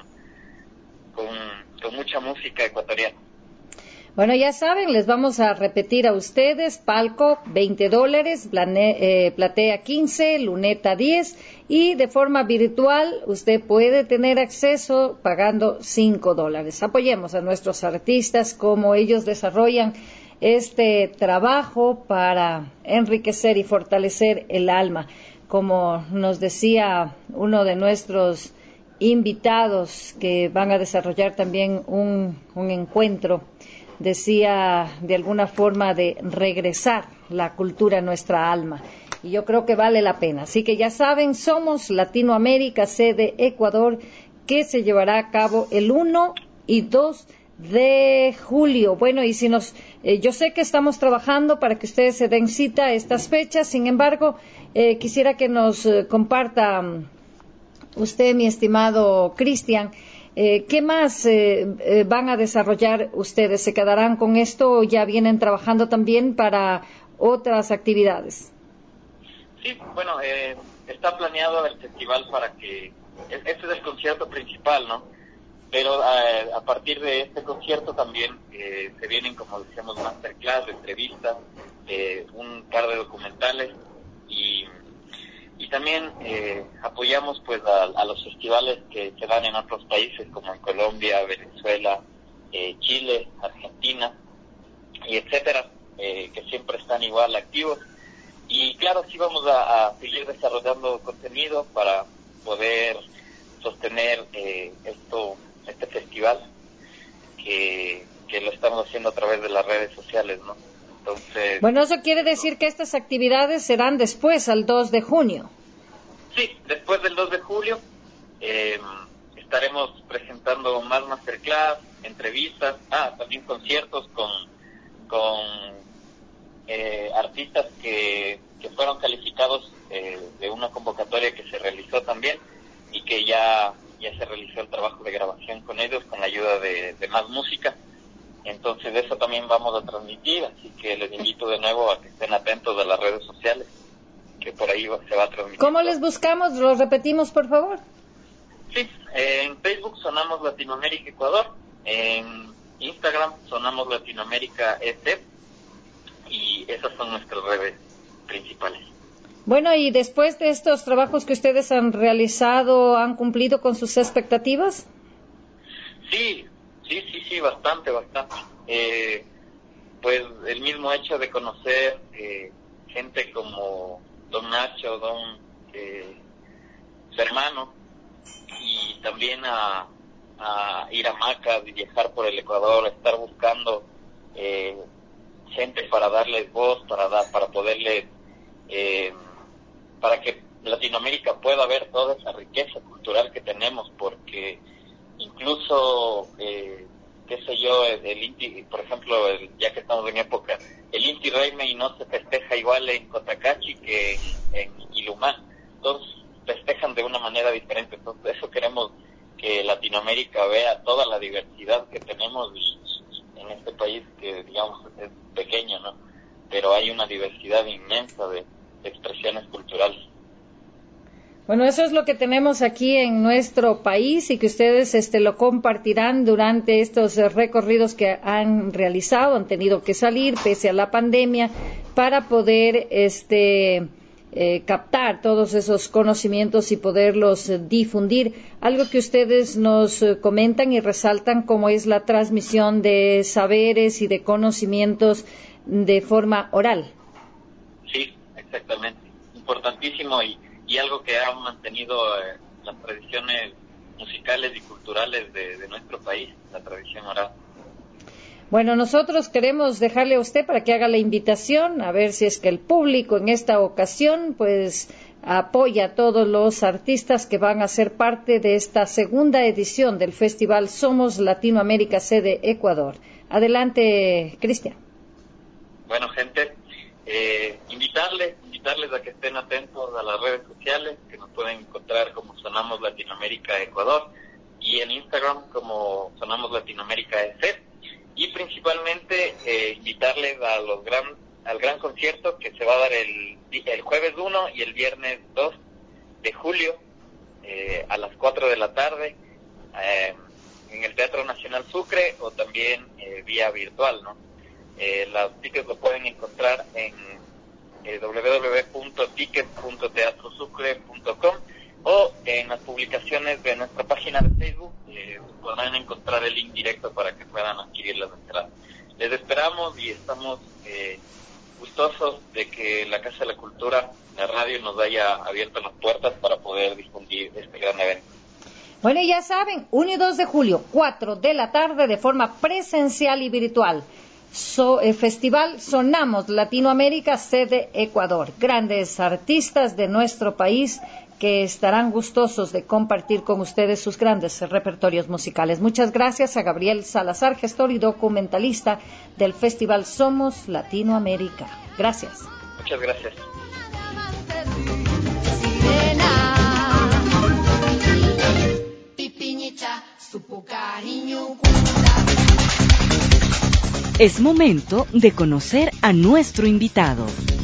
mucha música ecuatoriana. Bueno, ya saben, les vamos a repetir a ustedes: palco $20, platea 15, luneta 10, y de forma virtual usted puede tener acceso pagando $5. Apoyemos a nuestros artistas como ellos desarrollan este trabajo para enriquecer y fortalecer el alma. Como nos decía uno de nuestros invitados que van a desarrollar también un encuentro, decía de alguna forma de regresar la cultura a nuestra alma, y yo creo que vale la pena. Así que ya saben, Somos Latinoamérica, sede Ecuador, que se llevará a cabo el 1 y 2 de julio. Bueno, y si yo sé que estamos trabajando para que ustedes se den cita a estas fechas, sin embargo, quisiera que nos comparta usted, mi estimado Cristian, ¿qué más van a desarrollar ustedes? ¿Se quedarán con esto o ya vienen trabajando también para otras actividades? Sí, bueno, está planeado el festival para que... Este es el concierto principal, ¿no? Pero a partir de este concierto también se vienen, como decíamos, masterclass, entrevistas, un par de documentales, y también apoyamos pues a los festivales que se dan en otros países, como en Colombia, Venezuela, Chile, Argentina, y etcétera, que siempre están igual activos. Y claro, sí vamos a seguir desarrollando contenido para poder sostener este festival que lo estamos haciendo a través de las redes sociales, ¿no? Entonces, bueno, eso quiere decir que estas actividades serán después, al 2 de junio. Sí, después del 2 de julio estaremos presentando más masterclass, entrevistas, también conciertos con artistas que fueron calificados de una convocatoria que se realizó también y que ya se realizó el trabajo de grabación con ellos con la ayuda de Más Música. Entonces eso también vamos a transmitir, así que les invito de nuevo a que estén atentos a las redes sociales, que por ahí se va a transmitir. ¿Cómo les buscamos? ¿Lo repetimos, por favor? Sí, en Facebook Sonamos Latinoamérica Ecuador, en Instagram Sonamos Latinoamérica EC, y esas son nuestras redes principales. Bueno, y después de estos trabajos que ustedes han realizado, ¿han cumplido con sus expectativas? Sí, bastante. Pues el mismo hecho de conocer gente como Don Nacho, su hermano, y también a ir a Macas y viajar por el Ecuador, estar buscando gente para darles voz, para poderles, para que Latinoamérica pueda ver toda esa riqueza cultural que tenemos, porque incluso, qué sé yo, el Inti, por ejemplo, ya que estamos en época, el Inti Raymi no se festeja igual en Cotacachi que en Ilumá, todos festejan de una manera diferente. Entonces eso queremos que Latinoamérica vea toda la diversidad que tenemos en este país, que digamos es pequeño, ¿no? Pero hay una diversidad inmensa de expresiones culturales. Bueno, eso es lo que tenemos aquí en nuestro país y que ustedes lo compartirán durante estos recorridos que han realizado, han tenido que salir pese a la pandemia para poder captar todos esos conocimientos y poderlos difundir. Algo que ustedes nos comentan y resaltan como es la transmisión de saberes y de conocimientos de forma oral. Sí, exactamente. Importantísimo y algo que ha mantenido las tradiciones musicales y culturales de nuestro país, la tradición oral. Bueno, nosotros queremos dejarle a usted para que haga la invitación, a ver si es que el público en esta ocasión pues apoya a todos los artistas que van a ser parte de esta segunda edición del Festival Somos Latinoamérica Sede Ecuador. Adelante, Cristian. Bueno, gente, invitarles a que estén atentos a las redes sociales, que nos pueden encontrar como Sonamos Latinoamérica Ecuador y en Instagram como Sonamos Latinoamérica EC, y principalmente invitarles al gran concierto que se va a dar el jueves 1 y el viernes 2 de julio a las 4 de la tarde en el Teatro Nacional Sucre o también vía virtual, ¿no? Los tickets lo pueden encontrar en www.tickets.teatrosucre.com o en las publicaciones de nuestra página de Facebook podrán encontrar el link directo para que puedan adquirir las entradas. Les esperamos y estamos gustosos de que la Casa de la Cultura, la radio, nos haya abierto las puertas para poder difundir este gran evento. Bueno, y ya saben, 1 y 2 de julio, 4 de la tarde, de forma presencial y virtual. Festival Sonamos Latinoamérica Sede Ecuador. Grandes artistas de nuestro país que estarán gustosos de compartir con ustedes sus grandes repertorios musicales. Muchas gracias a Gabriel Salazar, gestor y documentalista del Festival Somos Latinoamérica. Gracias. Muchas gracias. Es momento de conocer a nuestro invitado.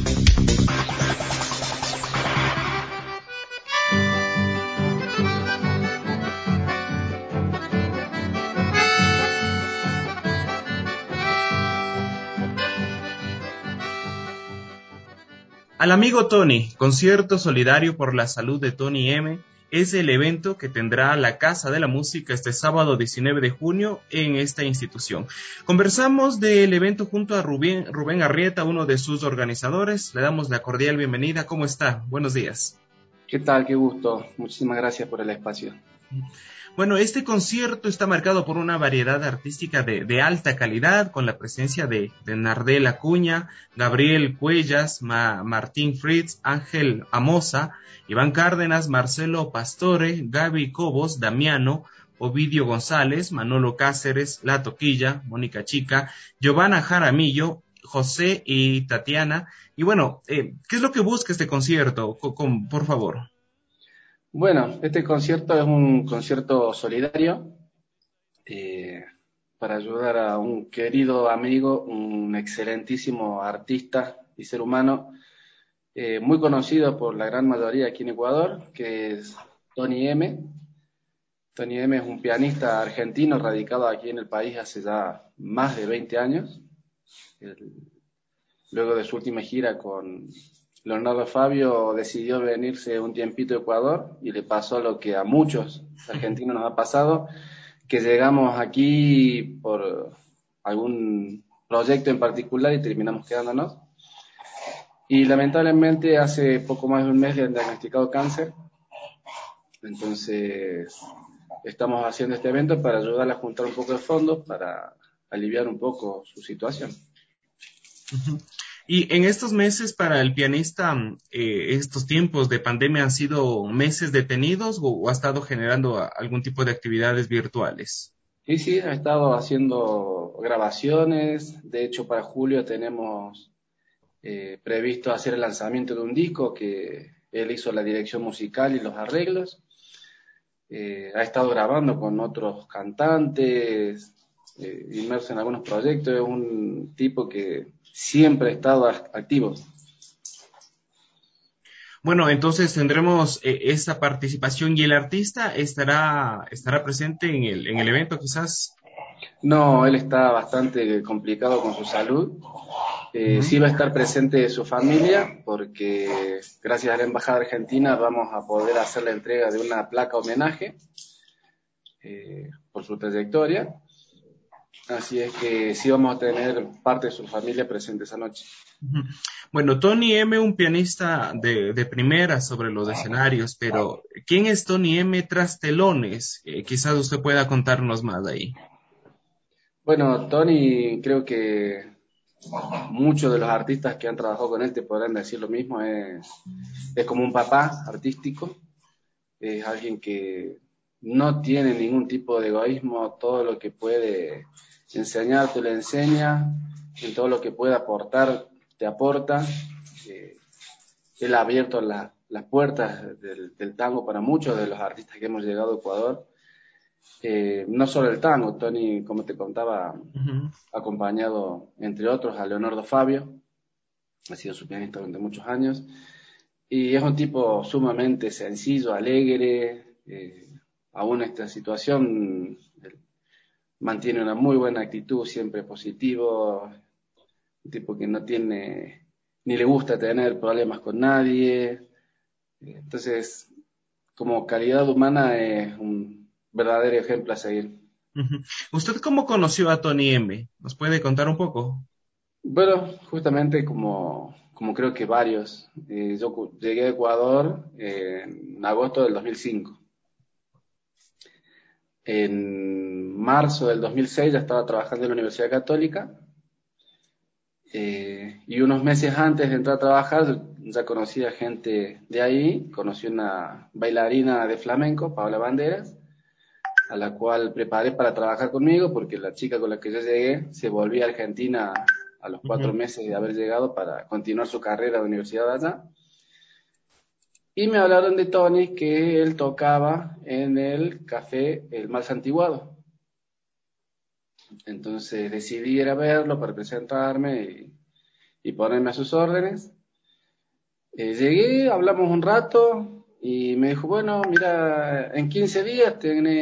Al amigo Tony, concierto solidario por la salud de Tony M., es el evento que tendrá la Casa de la Música este sábado 19 de junio en esta institución. Conversamos del evento junto a Rubén Arrieta, uno de sus organizadores. Le damos la cordial bienvenida. ¿Cómo está? Buenos días. ¿Qué tal? Qué gusto. Muchísimas gracias por el espacio. Bueno, este concierto está marcado por una variedad artística de alta calidad, con la presencia de Nardel Acuña, Gabriel Cuellas, Martín Fritz, Ángel Amosa, Iván Cárdenas, Marcelo Pastore, Gaby Cobos, Damiano, Ovidio González, Manolo Cáceres, La Toquilla, Mónica Chica, Giovanna Jaramillo, José y Tatiana. Y bueno, ¿qué es lo que busca este concierto? Por favor. Bueno, este concierto es un concierto solidario para ayudar a un querido amigo, un excelentísimo artista y ser humano, muy conocido por la gran mayoría aquí en Ecuador, que es Tony M. Tony M es un pianista argentino radicado aquí en el país hace ya más de 20 años. Luego de su última gira con Leonardo Fabio decidió venirse un tiempito a Ecuador y le pasó lo que a muchos argentinos nos ha pasado, que llegamos aquí por algún proyecto en particular y terminamos quedándonos. Y lamentablemente hace poco más de un mes le han diagnosticado cáncer. Entonces estamos haciendo este evento para ayudarle a juntar un poco de fondos para aliviar un poco su situación. Uh-huh. Y en estos meses para el pianista, estos tiempos de pandemia han sido meses detenidos o ha estado generando algún tipo de actividades virtuales. Sí, ha estado haciendo grabaciones. De hecho, para julio tenemos previsto hacer el lanzamiento de un disco que él hizo la dirección musical y los arreglos. Ha estado grabando con otros cantantes, inmerso en algunos proyectos. Es un tipo que siempre ha estado activo. Bueno, entonces tendremos esa participación y el artista estará presente en el evento, quizás. No, él está bastante complicado con su salud. Sí va a estar presente su familia porque gracias a la Embajada Argentina vamos a poder hacer la entrega de una placa homenaje por su trayectoria. Así es que sí vamos a tener parte de su familia presente esa noche. Bueno, Tony M, un pianista de primera sobre los escenarios, pero ¿quién es Tony M tras telones? Quizás usted pueda contarnos más ahí. Bueno, Tony, creo que muchos de los artistas que han trabajado con él te podrán decir lo mismo, es como un papá artístico, es alguien que no tiene ningún tipo de egoísmo, todo lo que puede enseñar te lo enseña, en todo lo que puede aportar te aporta. Él ha abierto las puertas del tango para muchos de los artistas que hemos llegado a Ecuador. No solo el tango, Tony, como te contaba, acompañado, entre otros, a Leonardo Fabio, ha sido su pianista durante muchos años, y es un tipo sumamente sencillo, alegre, aún en esta situación mantiene una muy buena actitud, siempre positivo, un tipo que no tiene, ni le gusta tener problemas con nadie, entonces, como calidad humana es un verdadero ejemplo a seguir. ¿Usted cómo conoció a Tony M? ¿Nos puede contar un poco? Bueno, justamente como creo que varios. Yo llegué a Ecuador en agosto del 2005. En marzo del 2006 ya estaba trabajando en la Universidad Católica. Y unos meses antes de entrar a trabajar ya conocía gente de ahí. Conocí una bailarina de flamenco, Paola Banderas, a la cual preparé para trabajar conmigo porque la chica con la que yo llegué se volvía a Argentina a los 4 meses de haber llegado para continuar su carrera de universidad allá. Y me hablaron de Tony, que él tocaba en el café El Mal Santiguado. Entonces decidí ir a verlo para presentarme y ponerme a sus órdenes. Llegué, hablamos un rato y me dijo, bueno, mira, en 15 días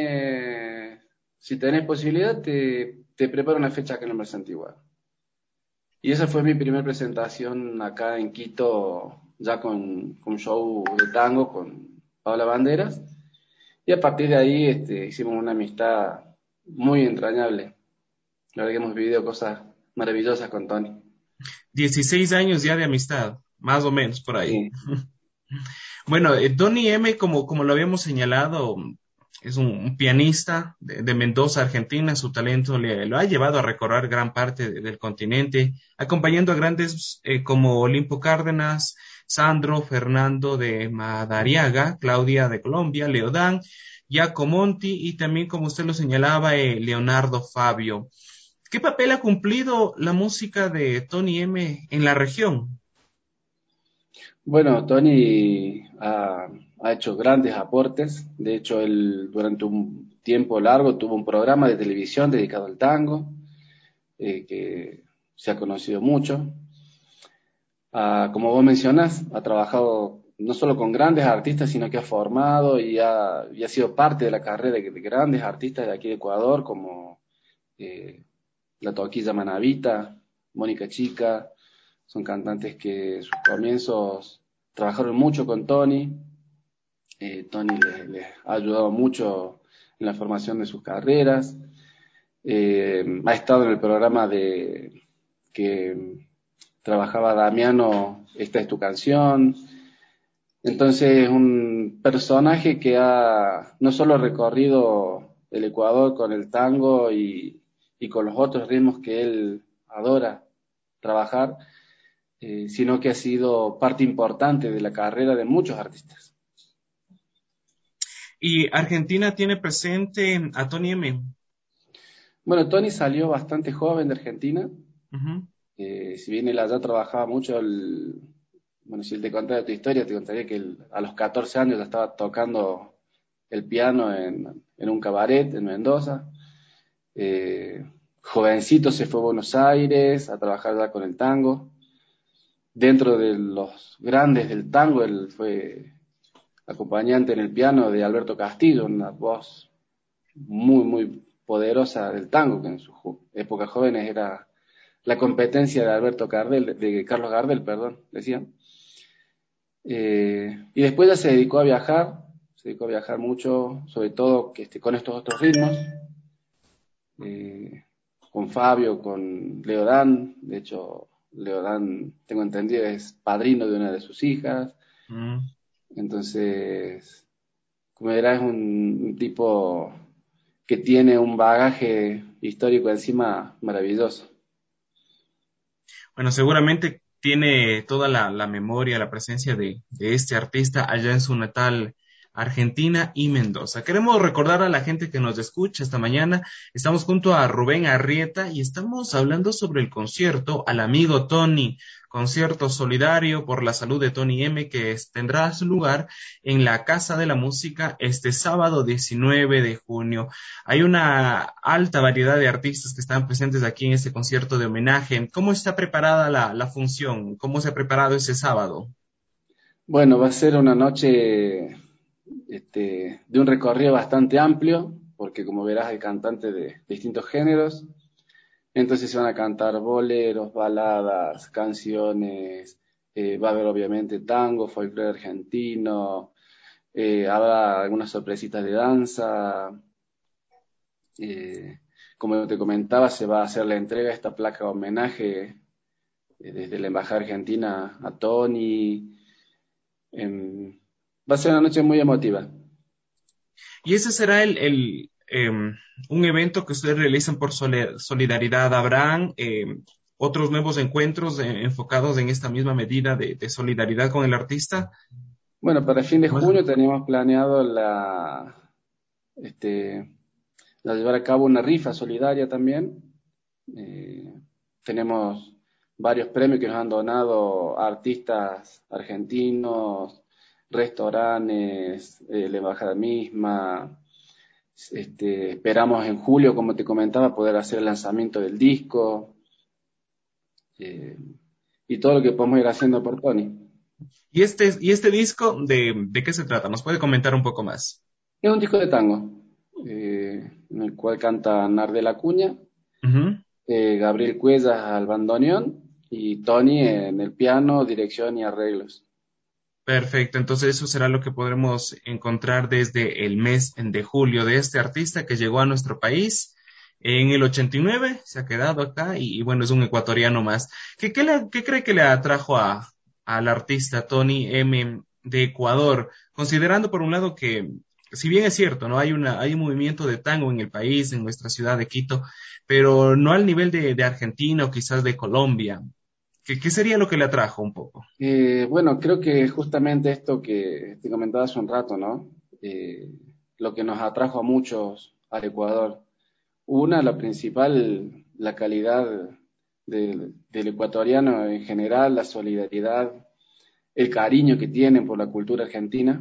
si tenés posibilidad te preparo una fecha acá en El Mal Santiguado. Y esa fue mi primera presentación acá en Quito, ya con un show de tango con Paola Banderas. Y a partir de ahí hicimos una amistad muy entrañable. La verdad que hemos vivido cosas maravillosas con Tony. 16 años ya de amistad, más o menos por ahí. Sí. Bueno, Tony M, como lo habíamos señalado, es un pianista de Mendoza, Argentina. Su talento lo ha llevado a recorrer gran parte del continente, acompañando a grandes como Olimpo Cárdenas, Sandro Fernando de Madariaga, Claudia de Colombia, Leodán, Jaco Monti y también, como usted lo señalaba, Leonardo Fabio. ¿Qué papel ha cumplido la música de Tony M en la región? Bueno, Tony ha hecho grandes aportes. De hecho, él durante un tiempo largo tuvo un programa de televisión dedicado al tango, que se ha conocido mucho. Como vos mencionas, ha trabajado no solo con grandes artistas, sino que ha formado y ha sido parte de la carrera de grandes artistas de aquí de Ecuador, como la Toquilla Manavita, Mónica Chica. Son cantantes que en sus comienzos trabajaron mucho con Tony. Tony les ha ayudado mucho en la formación de sus carreras. Ha estado en el programa que trabajaba Damiano, Esta es tu canción. Entonces, un personaje que ha no solo recorrido el Ecuador con el tango y con los otros ritmos que él adora trabajar, sino que ha sido parte importante de la carrera de muchos artistas. ¿Y Argentina tiene presente a Tony M? Bueno, Tony salió bastante joven de Argentina. Uh-huh. Si bien él allá trabajaba mucho, bueno, si él te contara tu historia, te contaría que él, a los 14 años ya estaba tocando el piano en un cabaret en Mendoza. Jovencito se fue a Buenos Aires a trabajar ya con el tango. Dentro de los grandes del tango, él fue acompañante en el piano de Alberto Castillo, una voz muy, muy poderosa del tango, que en sus épocas jóvenes era la competencia de Carlos Gardel, decían. Y después ya se dedicó a viajar mucho, sobre todo con estos otros ritmos, con Fabio, con Leodán. De hecho, Leodán, tengo entendido, es padrino de una de sus hijas. Entonces, como verás, es un tipo que tiene un bagaje histórico encima maravilloso. Bueno, seguramente tiene toda la memoria, la presencia de este artista allá en su natal Argentina y Mendoza. Queremos recordar a la gente que nos escucha esta mañana. Estamos junto a Rubén Arrieta y estamos hablando sobre el concierto al amigo Tony, concierto solidario por la salud de Tony M, que tendrá su lugar en la Casa de la Música este sábado 19 de junio. Hay una alta variedad de artistas que están presentes aquí en este concierto de homenaje. ¿Cómo está preparada la función? ¿Cómo se ha preparado ese sábado? Bueno, va a ser una noche de un recorrido bastante amplio, porque como verás hay cantantes de distintos géneros. Entonces se van a cantar boleros, baladas, canciones, va a haber obviamente tango, folclore argentino, habrá algunas sorpresitas de danza. Como te comentaba, se va a hacer la entrega de esta placa de homenaje desde la Embajada Argentina a Tony. Va a ser una noche muy emotiva. Y ese será un evento que ustedes realizan por solidaridad. ¿Habrán otros nuevos encuentros enfocados en esta misma medida de solidaridad con el artista? Bueno, para el fin de junio tenemos planeado llevar a cabo una rifa solidaria también. Tenemos varios premios que nos han donado artistas argentinos, restaurantes, la embajada misma. Esperamos en julio, como te comentaba, poder hacer el lanzamiento del disco y todo lo que podemos ir haciendo por Tony. ¿Y este disco de qué se trata? ¿Nos puede comentar un poco más? Es un disco de tango, en el cual canta Nardel Acuña, Gabriel Cuellas al bandoneón y Tony en el piano, dirección y arreglos. Perfecto, entonces eso será lo que podremos encontrar desde el mes de julio de este artista que llegó a nuestro país en el 89, se ha quedado acá y bueno, es un ecuatoriano más. ¿Qué cree que le atrajo al artista Tony M de Ecuador? Considerando por un lado que, si bien es cierto, ¿no? Hay un movimiento de tango en el país, en nuestra ciudad de Quito, pero no al nivel de Argentina o quizás de Colombia. ¿Qué sería lo que le atrajo un poco? Bueno, creo que justamente esto que te comentaba hace un rato, ¿no? Lo que nos atrajo a muchos al Ecuador. La principal, la calidad del ecuatoriano en general, la solidaridad, el cariño que tienen por la cultura argentina,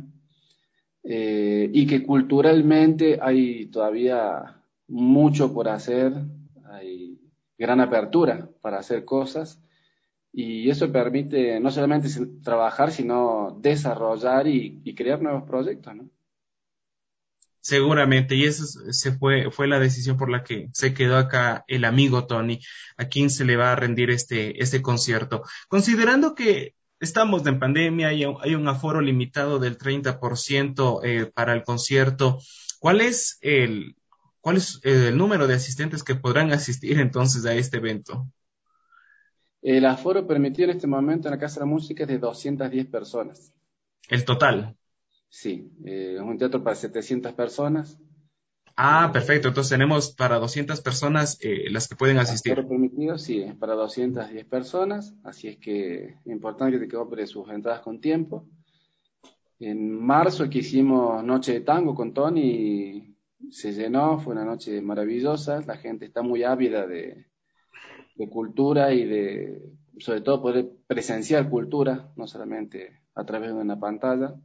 y que culturalmente hay todavía mucho por hacer, hay gran apertura para hacer cosas, y eso permite no solamente trabajar, sino desarrollar y crear nuevos proyectos, ¿no? Seguramente, y esa fue la decisión por la que se quedó acá el amigo Tony, a quien se le va a rendir este concierto. Considerando que estamos en pandemia y hay un aforo limitado del 30% para el concierto, ¿cuál es el número de asistentes que podrán asistir entonces a este evento? El aforo permitido en este momento en la Casa de la Música es de 210 personas. ¿El total? Sí, es un teatro para 700 personas. Perfecto. Entonces tenemos para 200 personas las que pueden asistir. El permitido, sí, es para 210 personas, así es que es importante que compre sus entradas con tiempo. En marzo que hicimos Noche de Tango con Tony, se llenó, fue una noche maravillosa, la gente está muy ávida de cultura y sobre todo, poder presenciar cultura, no solamente a través de una pantalla.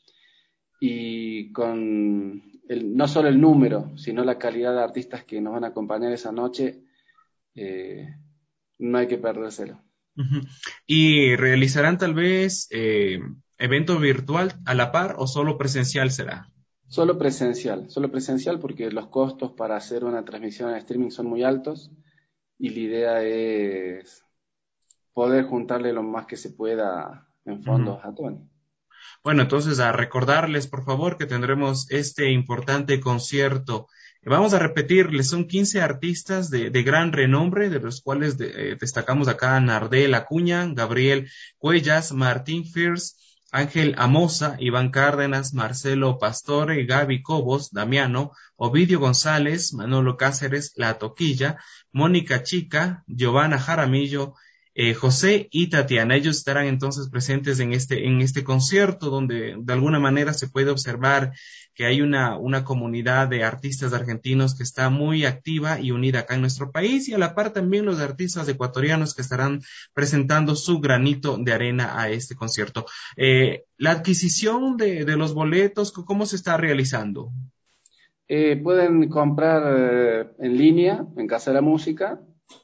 Y con no solo el número, sino la calidad de artistas que nos van a acompañar esa noche, no hay que perdérselo. Uh-huh. ¿Y realizarán tal vez evento virtual a la par o solo presencial será? Solo presencial porque los costos para hacer una transmisión en streaming son muy altos y la idea es poder juntarle lo más que se pueda en fondos a Tony. Bueno, entonces a recordarles, por favor, que tendremos este importante concierto. Vamos a repetirles, son 15 artistas de gran renombre, de los cuales destacamos acá Nardel Acuña, Gabriel Cuellas, Martín Fierce, Ángel Amosa, Iván Cárdenas, Marcelo Pastore, Gaby Cobos, Damiano, Ovidio González, Manolo Cáceres, La Toquilla, Mónica Chica, Giovanna Jaramillo, José y Tatiana. Ellos estarán entonces presentes en este concierto, donde de alguna manera se puede observar que hay una comunidad de artistas argentinos que está muy activa y unida acá en nuestro país, y a la par también los artistas ecuatorianos que estarán presentando su granito de arena a este concierto. La adquisición de los boletos, ¿cómo se está realizando? Pueden comprar en línea, en Casa de la Música,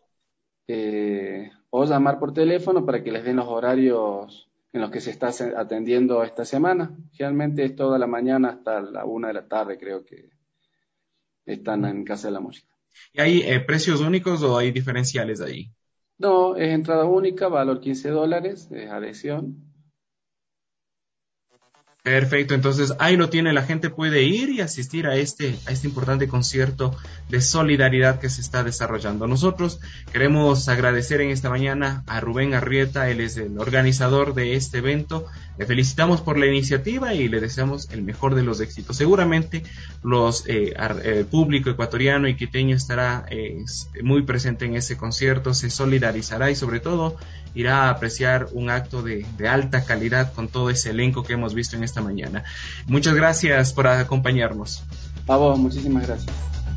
o llamar por teléfono para que les den los horarios en los que se está atendiendo esta semana. Generalmente es toda la mañana hasta la 1 de la tarde, creo que están en Casa de la Música. ¿Y hay precios únicos o hay diferenciales ahí? No, es entrada única, valor $15, es adhesión. Perfecto, entonces ahí lo tiene, la gente puede ir y asistir a este importante concierto de solidaridad que se está desarrollando. Nosotros queremos agradecer en esta mañana a Rubén Arrieta, él es el organizador de este evento. Le felicitamos por la iniciativa y le deseamos el mejor de los éxitos. Seguramente el público ecuatoriano y quiteño estará muy presente en ese concierto, se solidarizará y sobre todo irá a apreciar un acto de alta calidad con todo ese elenco que hemos visto en esta mañana. Muchas gracias por acompañarnos. A vos, muchísimas gracias.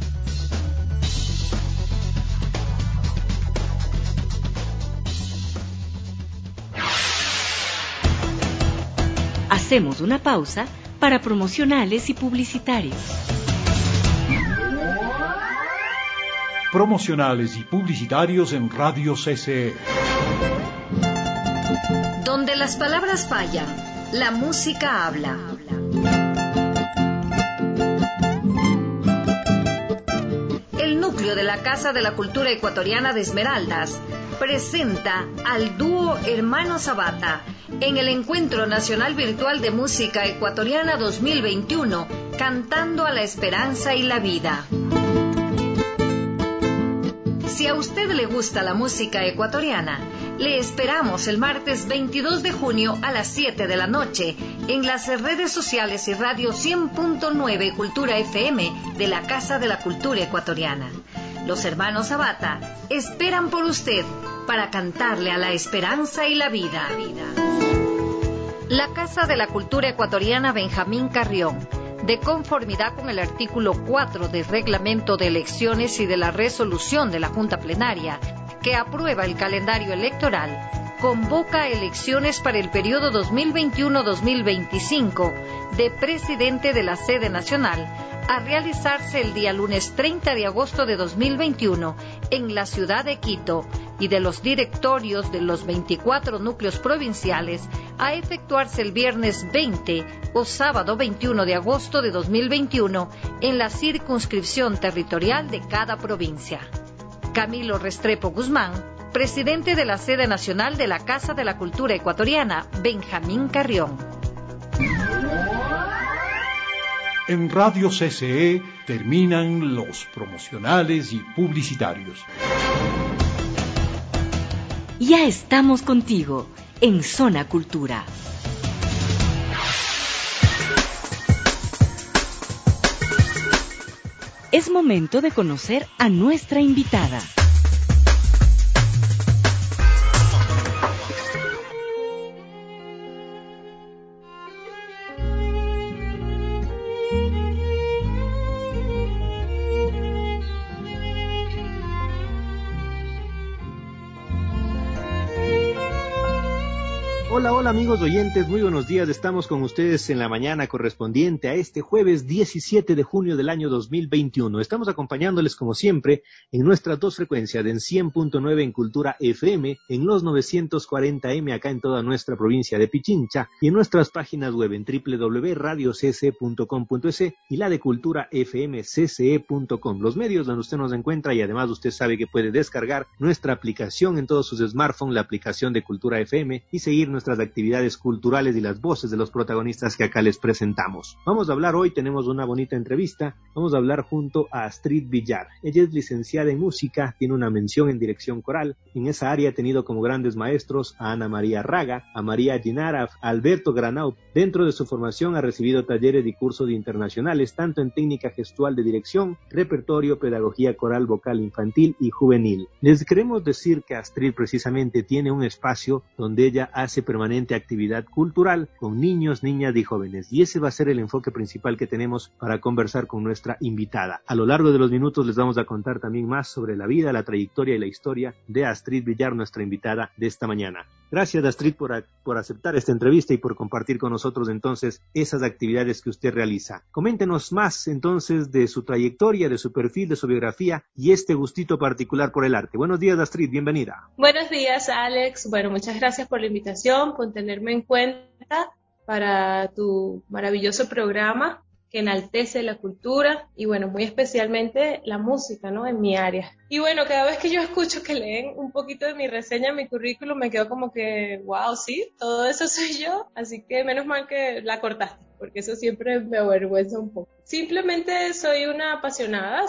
Hacemos una pausa para promocionales y publicitarios. Promocionales y publicitarios en Radio CCE. Donde las palabras fallan, la música habla. El núcleo de la Casa de la Cultura Ecuatoriana de Esmeraldas presenta al dúo Hermano Sabata en el Encuentro Nacional Virtual de Música Ecuatoriana 2021, Cantando a la Esperanza y la Vida. Si a usted le gusta la música ecuatoriana, le esperamos el martes 22 de junio a las 7 de la noche en las redes sociales y radio 100.9 Cultura FM de la Casa de la Cultura Ecuatoriana. Los hermanos Sabata esperan por usted para cantarle a la esperanza y la vida. La Casa de la Cultura Ecuatoriana Benjamín Carrión, de conformidad con el artículo 4 del Reglamento de Elecciones y de la resolución de la Junta Plenaria, que aprueba el calendario electoral, convoca elecciones para el periodo 2021-2025 de presidente de la sede nacional a realizarse el día lunes 30 de agosto de 2021 en la ciudad de Quito, y de los directorios de los 24 núcleos provinciales a efectuarse el viernes 20 o sábado 21 de agosto de 2021 en la circunscripción territorial de cada provincia. Camilo Restrepo Guzmán, presidente de la sede nacional de la Casa de la Cultura Ecuatoriana, Benjamín Carrión. En Radio CCE terminan los promocionales y publicitarios. Ya estamos contigo en Zona Cultura. Es momento de conocer a nuestra invitada. Hola amigos oyentes, muy buenos días. Estamos con ustedes en la mañana correspondiente a este jueves 17 de junio del año 2021. Estamos acompañándoles como siempre en nuestras dos frecuencias, en 100.9 en Cultura FM, en los 940M acá en toda nuestra provincia de Pichincha, y en nuestras páginas web en www.radiocc.com.es y la de Cultura FM cce.com, los medios donde usted nos encuentra, y además usted sabe que puede descargar nuestra aplicación en todos sus smartphones, la aplicación de Cultura FM, y seguir nuestras actividades culturales y las voces de los protagonistas que acá les presentamos. Vamos a hablar hoy, tenemos una bonita entrevista, vamos a hablar junto a Astrid Villar. Ella es licenciada en música, tiene una mención en dirección coral. En esa área ha tenido como grandes maestros a Ana María Raga, a María Ginara, a Alberto Granau. Dentro de su formación ha recibido talleres y cursos internacionales, tanto en técnica gestual de dirección, repertorio, pedagogía coral, vocal infantil y juvenil. Les queremos decir que Astrid precisamente tiene un espacio donde ella hace permanente actividad cultural con niños, niñas y jóvenes, y ese va a ser el enfoque principal que tenemos para conversar con nuestra invitada. A lo largo de los minutos les vamos a contar también más sobre la vida, la trayectoria y la historia de Astrid Villar, nuestra invitada de esta mañana. Gracias, Astrid, por aceptar esta entrevista y por compartir con nosotros entonces esas actividades que usted realiza. Coméntenos más entonces de su trayectoria, de su perfil, de su biografía y este gustito particular por el arte. Buenos días, Astrid, bienvenida. Buenos días, Alex. Bueno, muchas gracias por la invitación, por tenerme en cuenta para tu maravilloso programa que enaltece la cultura y bueno, muy especialmente la música, ¿no? En mi área. Y bueno, cada vez que yo escucho que leen un poquito de mi reseña, mi currículum, me quedo como que, wow, sí, todo eso soy yo, así que menos mal que la cortaste, porque eso siempre me avergüenza un poco. Simplemente soy una apasionada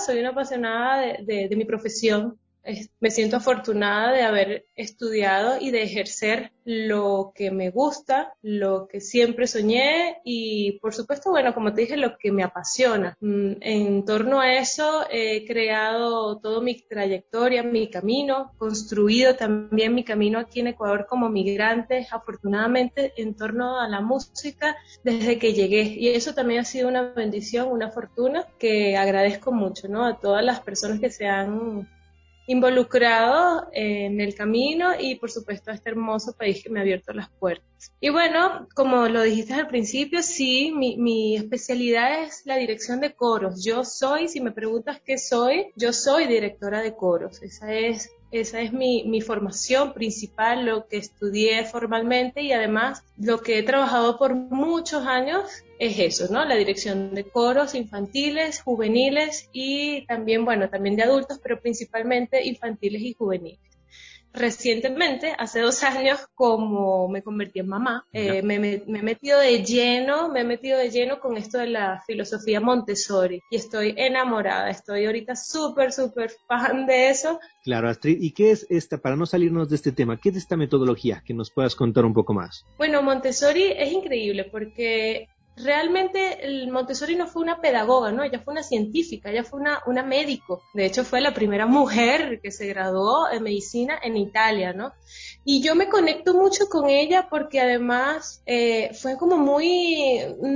de mi profesión. Me siento afortunada de haber estudiado y de ejercer lo que me gusta, lo que siempre soñé y por supuesto, bueno, como te dije, lo que me apasiona. En torno a eso he creado toda mi trayectoria, mi camino, construido también mi camino aquí en Ecuador como migrante, afortunadamente en torno a la música desde que llegué, y eso también ha sido una bendición, una fortuna que agradezco mucho, ¿no? A todas las personas que se han involucrado en el camino y por supuesto a este hermoso país que me ha abierto las puertas. Y bueno, como lo dijiste al principio, sí, mi especialidad es la dirección de coros. Yo soy, si me preguntas qué soy, yo soy directora de coros. Esa es mi formación principal, lo que estudié formalmente y además lo que he trabajado por muchos años es eso, ¿no? La dirección de coros infantiles, juveniles y también, bueno, también de adultos, pero principalmente infantiles y juveniles. Recientemente, hace 2 años, como me convertí en mamá, me he metido de lleno con esto de la filosofía Montessori y estoy enamorada, estoy ahorita súper fan de eso. Claro, Astrid, ¿y qué es esta, para no salirnos de este tema, qué es esta metodología? Que nos puedas contar un poco más. Bueno, Montessori es increíble porque realmente el Montessori no fue una pedagoga, ¿no? Ella fue una científica, ella fue una médico. De hecho, fue la primera mujer que se graduó en medicina en Italia, ¿no? Y yo me conecto mucho con ella porque además fue como muy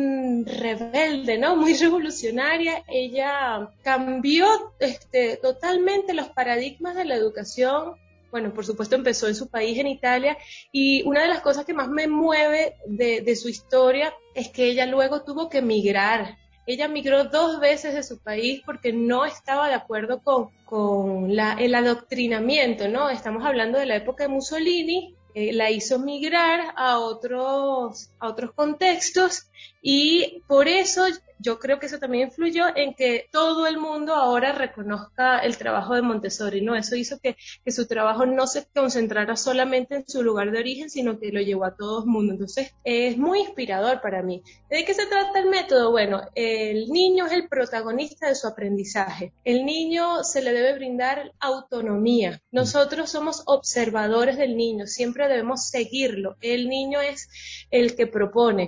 rebelde, ¿no? Muy revolucionaria. Ella cambió totalmente los paradigmas de la educación. Bueno, por supuesto empezó en su país, en Italia, y una de las cosas que más me mueve de su historia es que ella luego tuvo que migrar. Ella migró 2 veces de su país porque no estaba de acuerdo con el adoctrinamiento, ¿no? Estamos hablando de la época de Mussolini, la hizo migrar a otros contextos, y por eso yo creo que eso también influyó en que todo el mundo ahora reconozca el trabajo de Montessori, ¿no? Eso hizo que su trabajo no se concentrara solamente en su lugar de origen, sino que lo llevó a todo el mundo. Entonces, es muy inspirador para mí. ¿De qué se trata el método? Bueno, el niño es el protagonista de su aprendizaje. El niño se le debe brindar autonomía. Nosotros somos observadores del niño, siempre debemos seguirlo. El niño es el que propone.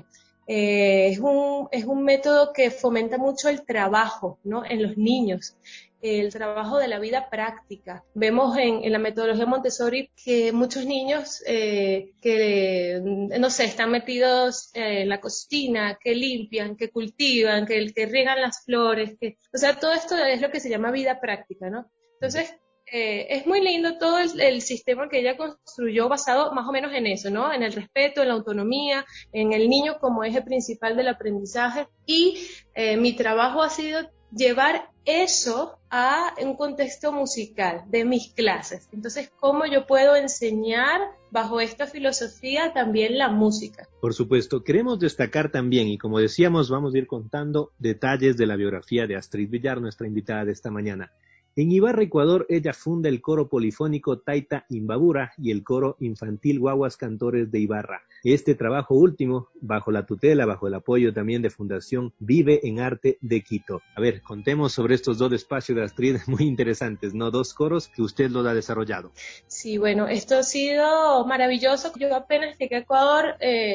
Es un método que fomenta mucho el trabajo, ¿no? En los niños, el trabajo de la vida práctica. Vemos en la metodología Montessori que muchos niños que, no sé, están metidos en la cocina, que limpian, que cultivan, que riegan las flores, o sea, todo esto es lo que se llama vida práctica, ¿no? Entonces, es muy lindo todo el sistema que ella construyó basado más o menos en eso, ¿no? En el respeto, en la autonomía, en el niño como eje principal del aprendizaje. Y mi trabajo ha sido llevar eso a un contexto musical de mis clases. Entonces, ¿cómo yo puedo enseñar bajo esta filosofía también la música? Por supuesto, queremos destacar también, y como decíamos, vamos a ir contando detalles de la biografía de Astrid Villar, nuestra invitada de esta mañana. En Ibarra, Ecuador, ella funda el coro polifónico Taita Imbabura y el coro infantil Guaguas Cantores de Ibarra. Este trabajo último, bajo la tutela, bajo el apoyo también de Fundación Vive en Arte de Quito. A ver, contemos sobre estos 2 espacios de Astrid muy interesantes, ¿no? 2 coros que usted los ha desarrollado. Sí, bueno, esto ha sido maravilloso. Yo apenas llegué a Ecuador,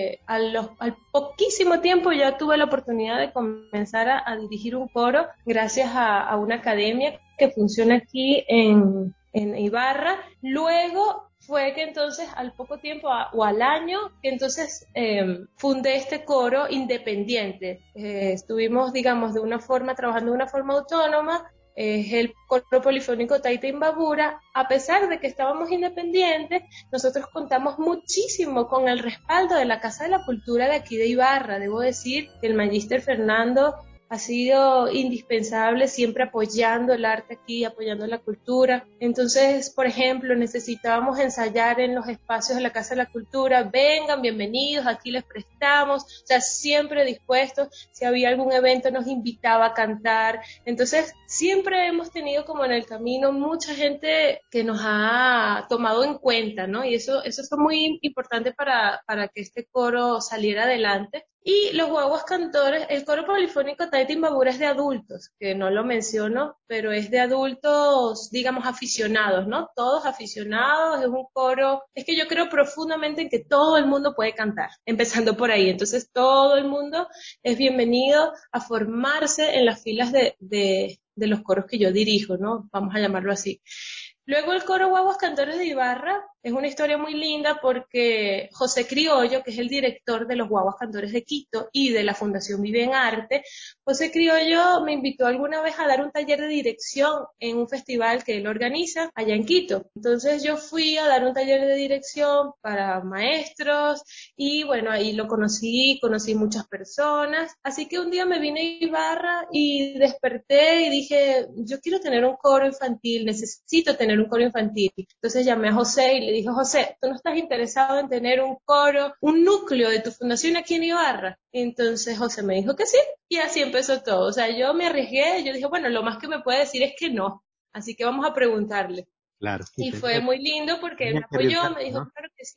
al poquísimo tiempo ya tuve la oportunidad de comenzar a dirigir un coro gracias a una academia que funciona aquí en Ibarra. Luego fue que entonces al poco tiempo o al año que entonces fundé este coro independiente. Estuvimos, digamos, trabajando de una forma autónoma. Es el coro polifónico Taita Imbabura. A pesar de que estábamos independientes, nosotros contamos muchísimo con el respaldo de la Casa de la Cultura de aquí de Ibarra. Debo decir que el magíster Fernando ha sido indispensable, siempre apoyando el arte aquí, apoyando la cultura. Entonces, por ejemplo, necesitábamos ensayar en los espacios de la Casa de la Cultura. Vengan, bienvenidos, aquí les prestamos. O sea, siempre dispuestos. Si había algún evento, nos invitaba a cantar. Entonces, siempre hemos tenido como en el camino mucha gente que nos ha tomado en cuenta, ¿no? Y eso fue muy importante para que este coro saliera adelante. Y los Guaguas Cantores, el coro polifónico Taita Imbabura es de adultos, que no lo menciono, pero es de adultos, digamos, aficionados, ¿no? Todos aficionados, es un coro, es que yo creo profundamente en que todo el mundo puede cantar, empezando por ahí. Entonces todo el mundo es bienvenido a formarse en las filas de los coros que yo dirijo, ¿no? Vamos a llamarlo así. Luego el coro Guaguas Cantores de Ibarra es una historia muy linda porque José Criollo, que es el director de los Guaguas Cantores de Quito y de la Fundación Vive en Arte, José Criollo me invitó alguna vez a dar un taller de dirección en un festival que él organiza allá en Quito. Entonces yo fui a dar un taller de dirección para maestros y bueno, ahí lo conocí muchas personas. Así que un día me vine a Ibarra y desperté y dije, yo quiero tener un coro infantil, necesito tener un coro infantil. Entonces llamé a José y le dije, José, ¿tú no estás interesado en tener un coro, un núcleo de tu fundación aquí en Ibarra? Entonces José me dijo que sí, y así empezó todo. O sea, yo me arriesgué, yo dije, bueno, lo más que me puede decir es que no, así que vamos a preguntarle. Claro. Y fue muy lindo porque me apoyó, me dijo, ¿no? Claro que sí.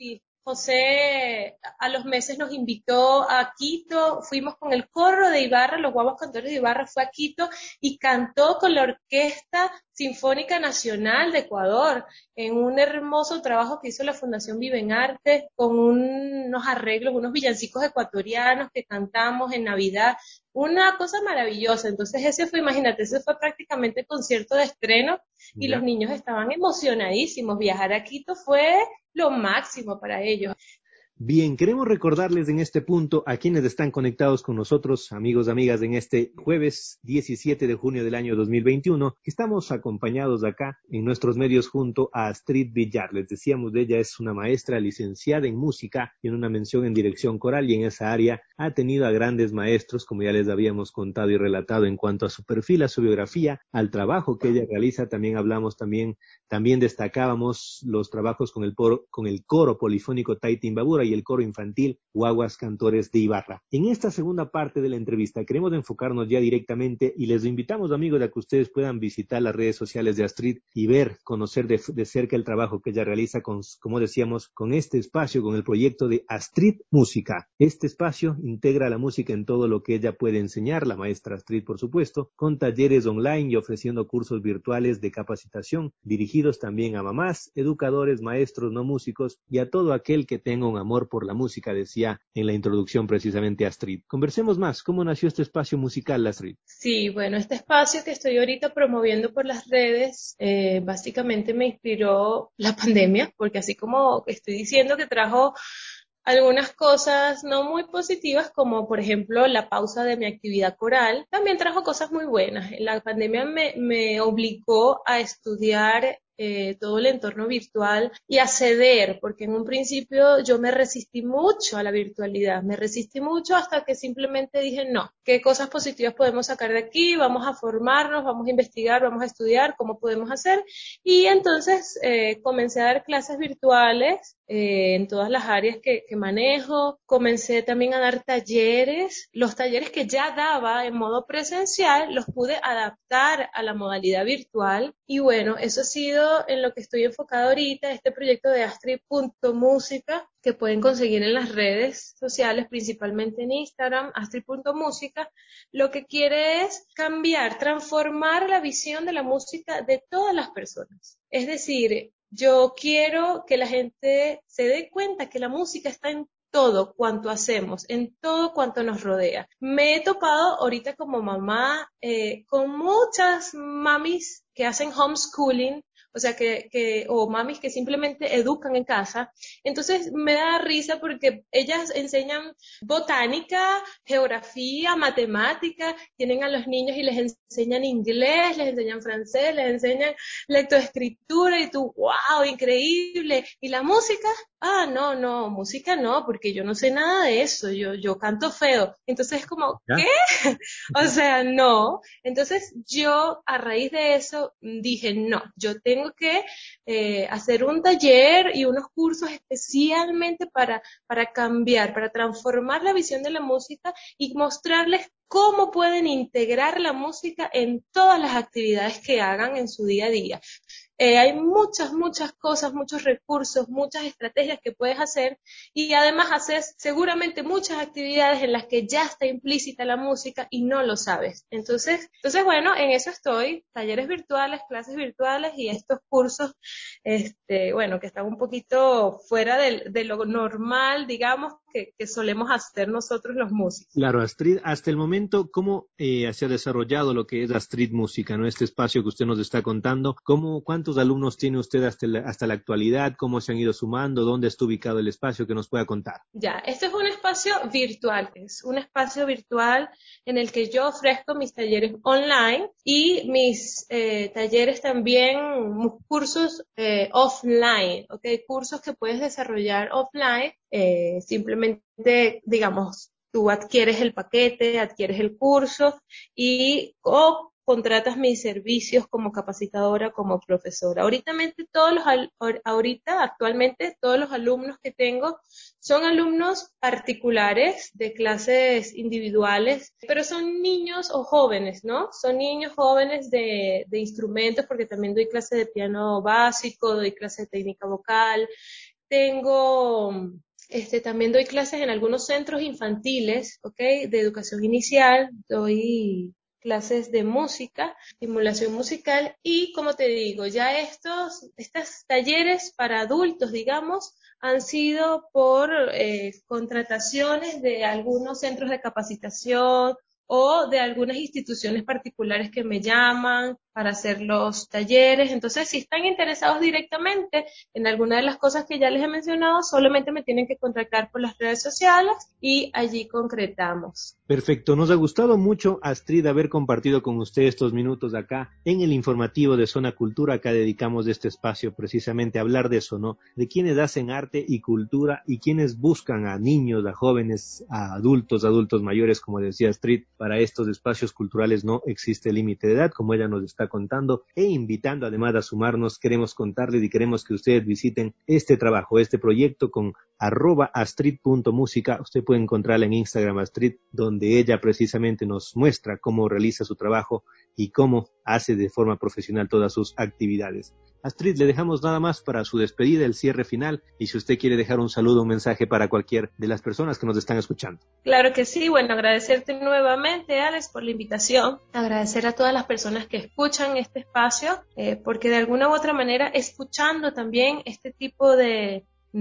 José a los meses nos invitó a Quito, fuimos con el coro de Ibarra, los guaguas cantores de Ibarra fue a Quito y cantó con la Orquesta Sinfónica Nacional de Ecuador en un hermoso trabajo que hizo la Fundación Vive en Arte con unos arreglos, unos villancicos ecuatorianos que cantamos en Navidad, una cosa maravillosa. Entonces imagínate, ese fue prácticamente el concierto de estreno y los niños estaban emocionadísimos. Viajar a Quito fue lo máximo para ellos. Bien, queremos recordarles en este punto a quienes están conectados con nosotros, amigos, amigas, en este jueves 17 de junio del año 2021, que estamos acompañados acá en nuestros medios junto a Astrid Villar. Les decíamos, de ella es una maestra licenciada en música y en una mención en dirección coral, y en esa área ha tenido a grandes maestros, como ya les habíamos contado y relatado en cuanto a su perfil, a su biografía, al trabajo que ella realiza. También destacábamos los trabajos con el coro polifónico Taytimbabura y el coro infantil Guaguas Cantores de Ibarra. En esta segunda parte de la entrevista queremos enfocarnos ya directamente y les invitamos, amigos, a que ustedes puedan visitar las redes sociales de Astrid y conocer de cerca el trabajo que ella realiza como decíamos, con este espacio, con el proyecto de Astrid Música. Este espacio integra la música en todo lo que ella puede enseñar, la maestra Astrid, por supuesto, con talleres online y ofreciendo cursos virtuales de capacitación dirigidos también a mamás, educadores, maestros no músicos y a todo aquel que tenga un amor por la música, decía en la introducción precisamente Astrid. Conversemos más. ¿Cómo nació este espacio musical, Astrid? Sí, bueno, este espacio que estoy ahorita promoviendo por las redes, básicamente me inspiró la pandemia, porque así como estoy diciendo que trajo algunas cosas no muy positivas, como por ejemplo la pausa de mi actividad coral, también trajo cosas muy buenas. La pandemia me obligó a estudiar todo el entorno virtual y a ceder, porque en un principio yo me resistí mucho a la virtualidad, me resistí mucho hasta que simplemente dije no, ¿qué cosas positivas podemos sacar de aquí? Vamos a formarnos, vamos a investigar, vamos a estudiar cómo podemos hacer, y entonces comencé a dar clases virtuales en todas las áreas que manejo. Comencé también a dar talleres. Los talleres que ya daba en modo presencial los pude adaptar a la modalidad virtual, y bueno, eso ha sido en lo que estoy enfocada ahorita, este proyecto de Astrid.música, que pueden conseguir en las redes sociales, principalmente en Instagram, Astrid.música. Lo que quiere es cambiar, transformar la visión de la música de todas las personas. Es decir, yo quiero que la gente se dé cuenta que la música está en todo cuanto hacemos, en todo cuanto nos rodea. Me he topado ahorita como mamá con muchas mamis que hacen homeschooling, o sea, o mamis que simplemente educan en casa. Entonces me da risa porque ellas enseñan botánica, geografía, matemática, tienen a los niños y les enseñan inglés, les enseñan francés, les enseñan lectoescritura, y tú, wow, increíble. ¿Y la música? No, música no, porque yo no sé nada de eso, yo canto feo. Entonces es como, ¿ya? ¿Qué? O sea, no. Entonces yo a raíz de eso dije, no, yo tengo que hacer un taller y unos cursos especialmente para cambiar, para transformar la visión de la música y mostrarles cómo pueden integrar la música en todas las actividades que hagan en su día a día. Hay muchas cosas, muchos recursos, muchas estrategias que puedes hacer, y además haces seguramente muchas actividades en las que ya está implícita la música y no lo sabes. Entonces bueno, en eso estoy, talleres virtuales, clases virtuales y estos cursos, bueno, que están un poquito fuera de lo normal, digamos, que solemos hacer nosotros los músicos. Claro, Astrid, hasta el momento, ¿cómo se ha desarrollado lo que es Astrid Música, ¿no? Este espacio que usted nos está contando? ¿Cuántos alumnos tiene usted hasta la actualidad? ¿Cómo se han ido sumando? ¿Dónde está ubicado el espacio? Que nos pueda contar. Ya, este es un espacio virtual, en el que yo ofrezco mis talleres online y mis talleres también, cursos offline, ¿ok? Cursos que puedes desarrollar offline, simplemente, digamos, tú adquieres el paquete, adquieres el curso o contratas mis servicios como capacitadora, como profesora. Actualmente todos los alumnos que tengo son alumnos particulares de clases individuales, pero son niños o jóvenes, ¿no? Son niños jóvenes de instrumentos, porque también doy clase de piano básico, doy clase de técnica vocal, También doy clases en algunos centros infantiles, ¿ok? De educación inicial, doy clases de música, estimulación musical y, como te digo, ya estos talleres para adultos, digamos, han sido por contrataciones de algunos centros de capacitación o de algunas instituciones particulares que me llaman para hacer los talleres. Entonces, si están interesados directamente en alguna de las cosas que ya les he mencionado, solamente me tienen que contactar por las redes sociales y allí concretamos. Perfecto, nos ha gustado mucho, Astrid, haber compartido con usted estos minutos acá en el informativo de Zona Cultura. Acá dedicamos este espacio precisamente a hablar de eso, ¿no? De quienes hacen arte y cultura y quienes buscan a niños, a jóvenes, a adultos mayores, como decía Astrid. Para estos espacios culturales no existe límite de edad, como ella nos está contando, e invitando además a sumarnos. Queremos contarles y queremos que ustedes visiten este trabajo, este proyecto con @astrid.musica. Usted puede encontrarla en Instagram, Astrid, donde ella precisamente nos muestra cómo realiza su trabajo y cómo hace de forma profesional todas sus actividades. Astrid, le dejamos nada más para su despedida, el cierre final, y si usted quiere dejar un saludo, un mensaje para cualquier de las personas que nos están escuchando. Claro que sí, bueno, agradecerte nuevamente, Alex, por la invitación, agradecer a todas las personas que escuchan este espacio, porque de alguna u otra manera, escuchando también este tipo de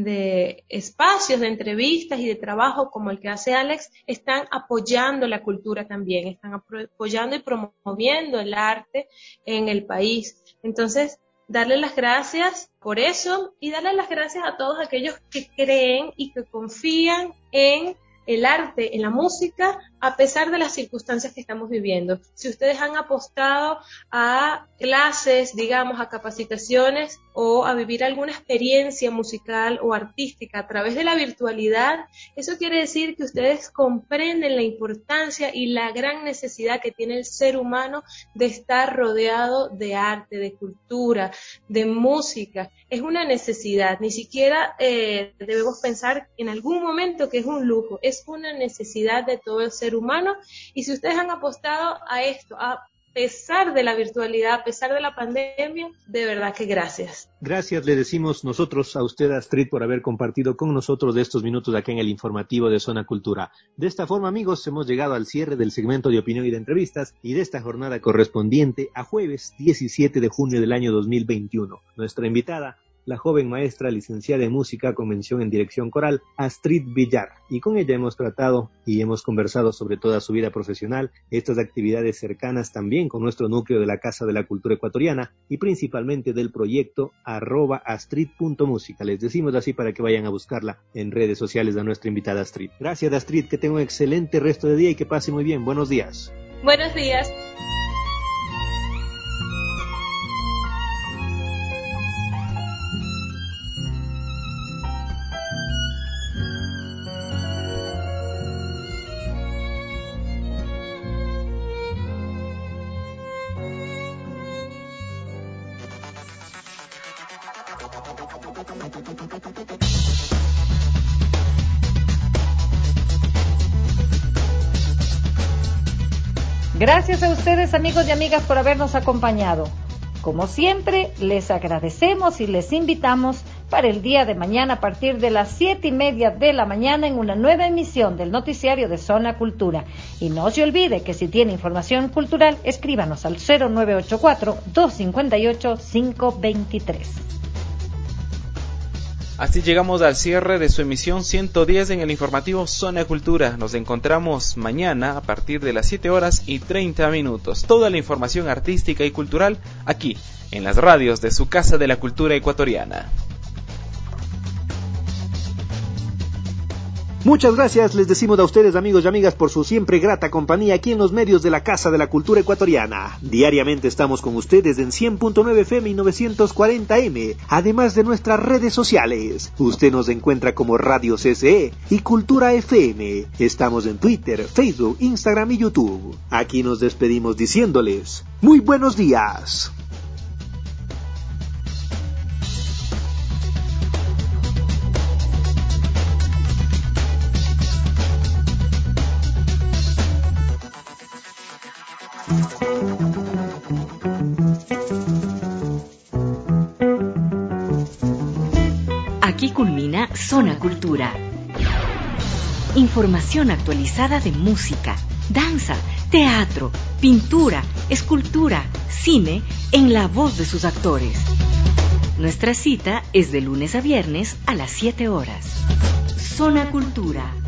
espacios, de entrevistas y de trabajo como el que hace Alex, están apoyando la cultura también, están apoyando y promoviendo el arte en el país. Entonces, darle las gracias por eso y darle las gracias a todos aquellos que creen y que confían en el arte, en la música, a pesar de las circunstancias que estamos viviendo. Si ustedes han apostado a clases, digamos, a capacitaciones o a vivir alguna experiencia musical o artística a través de la virtualidad, eso quiere decir que ustedes comprenden la importancia y la gran necesidad que tiene el ser humano de estar rodeado de arte, de cultura, de música. Es una necesidad, ni siquiera debemos pensar en algún momento que es un lujo, es una necesidad de todo el ser humano. Y si ustedes han apostado a esto, a pesar de la virtualidad, a pesar de la pandemia, de verdad que gracias. Gracias, le decimos nosotros a usted, Astrid, por haber compartido con nosotros de estos minutos aquí en el informativo de Zona Cultura. De esta forma, amigos, hemos llegado al cierre del segmento de opinión y de entrevistas y de esta jornada correspondiente a jueves 17 de junio del año 2021. Nuestra invitada, la joven maestra licenciada en música con mención en dirección coral, Astrid Villar, y con ella hemos tratado y hemos conversado sobre toda su vida profesional, estas actividades cercanas también con nuestro núcleo de la Casa de la Cultura Ecuatoriana y principalmente del proyecto @astrid.musica. Les decimos así para que vayan a buscarla en redes sociales a nuestra invitada Astrid. Gracias, Astrid, que tenga un excelente resto de día y que pase muy bien. Buenos días. Buenos días. Gracias a ustedes, amigos y amigas, por habernos acompañado. Como siempre, les agradecemos y les invitamos para el día de mañana a partir de las 7:30 de la mañana en una nueva emisión del noticiario de Zona Cultura. Y no se olvide que si tiene información escríbanos al 0984-258-523. Así llegamos al cierre de su emisión 110 en el informativo Zona Cultura. Nos encontramos mañana a partir de las 7:30. Toda la información artística y cultural aquí, en las radios de su Casa de la Cultura Ecuatoriana. Muchas gracias, les decimos a ustedes, amigos y amigas, por su siempre grata compañía aquí en los medios de la Casa de la Cultura Ecuatoriana. Diariamente estamos con ustedes en 100.9 FM y 940M, además de nuestras redes sociales. Usted nos encuentra como Radio CSE y Cultura FM. Estamos en Twitter, Facebook, Instagram y YouTube. Aquí nos despedimos diciéndoles, muy buenos días. Aquí culmina Zona Cultura. Información actualizada de música, danza, teatro, pintura, escultura, cine, en la voz de sus actores. Nuestra cita es de lunes a viernes a las 7 horas. Zona Cultura.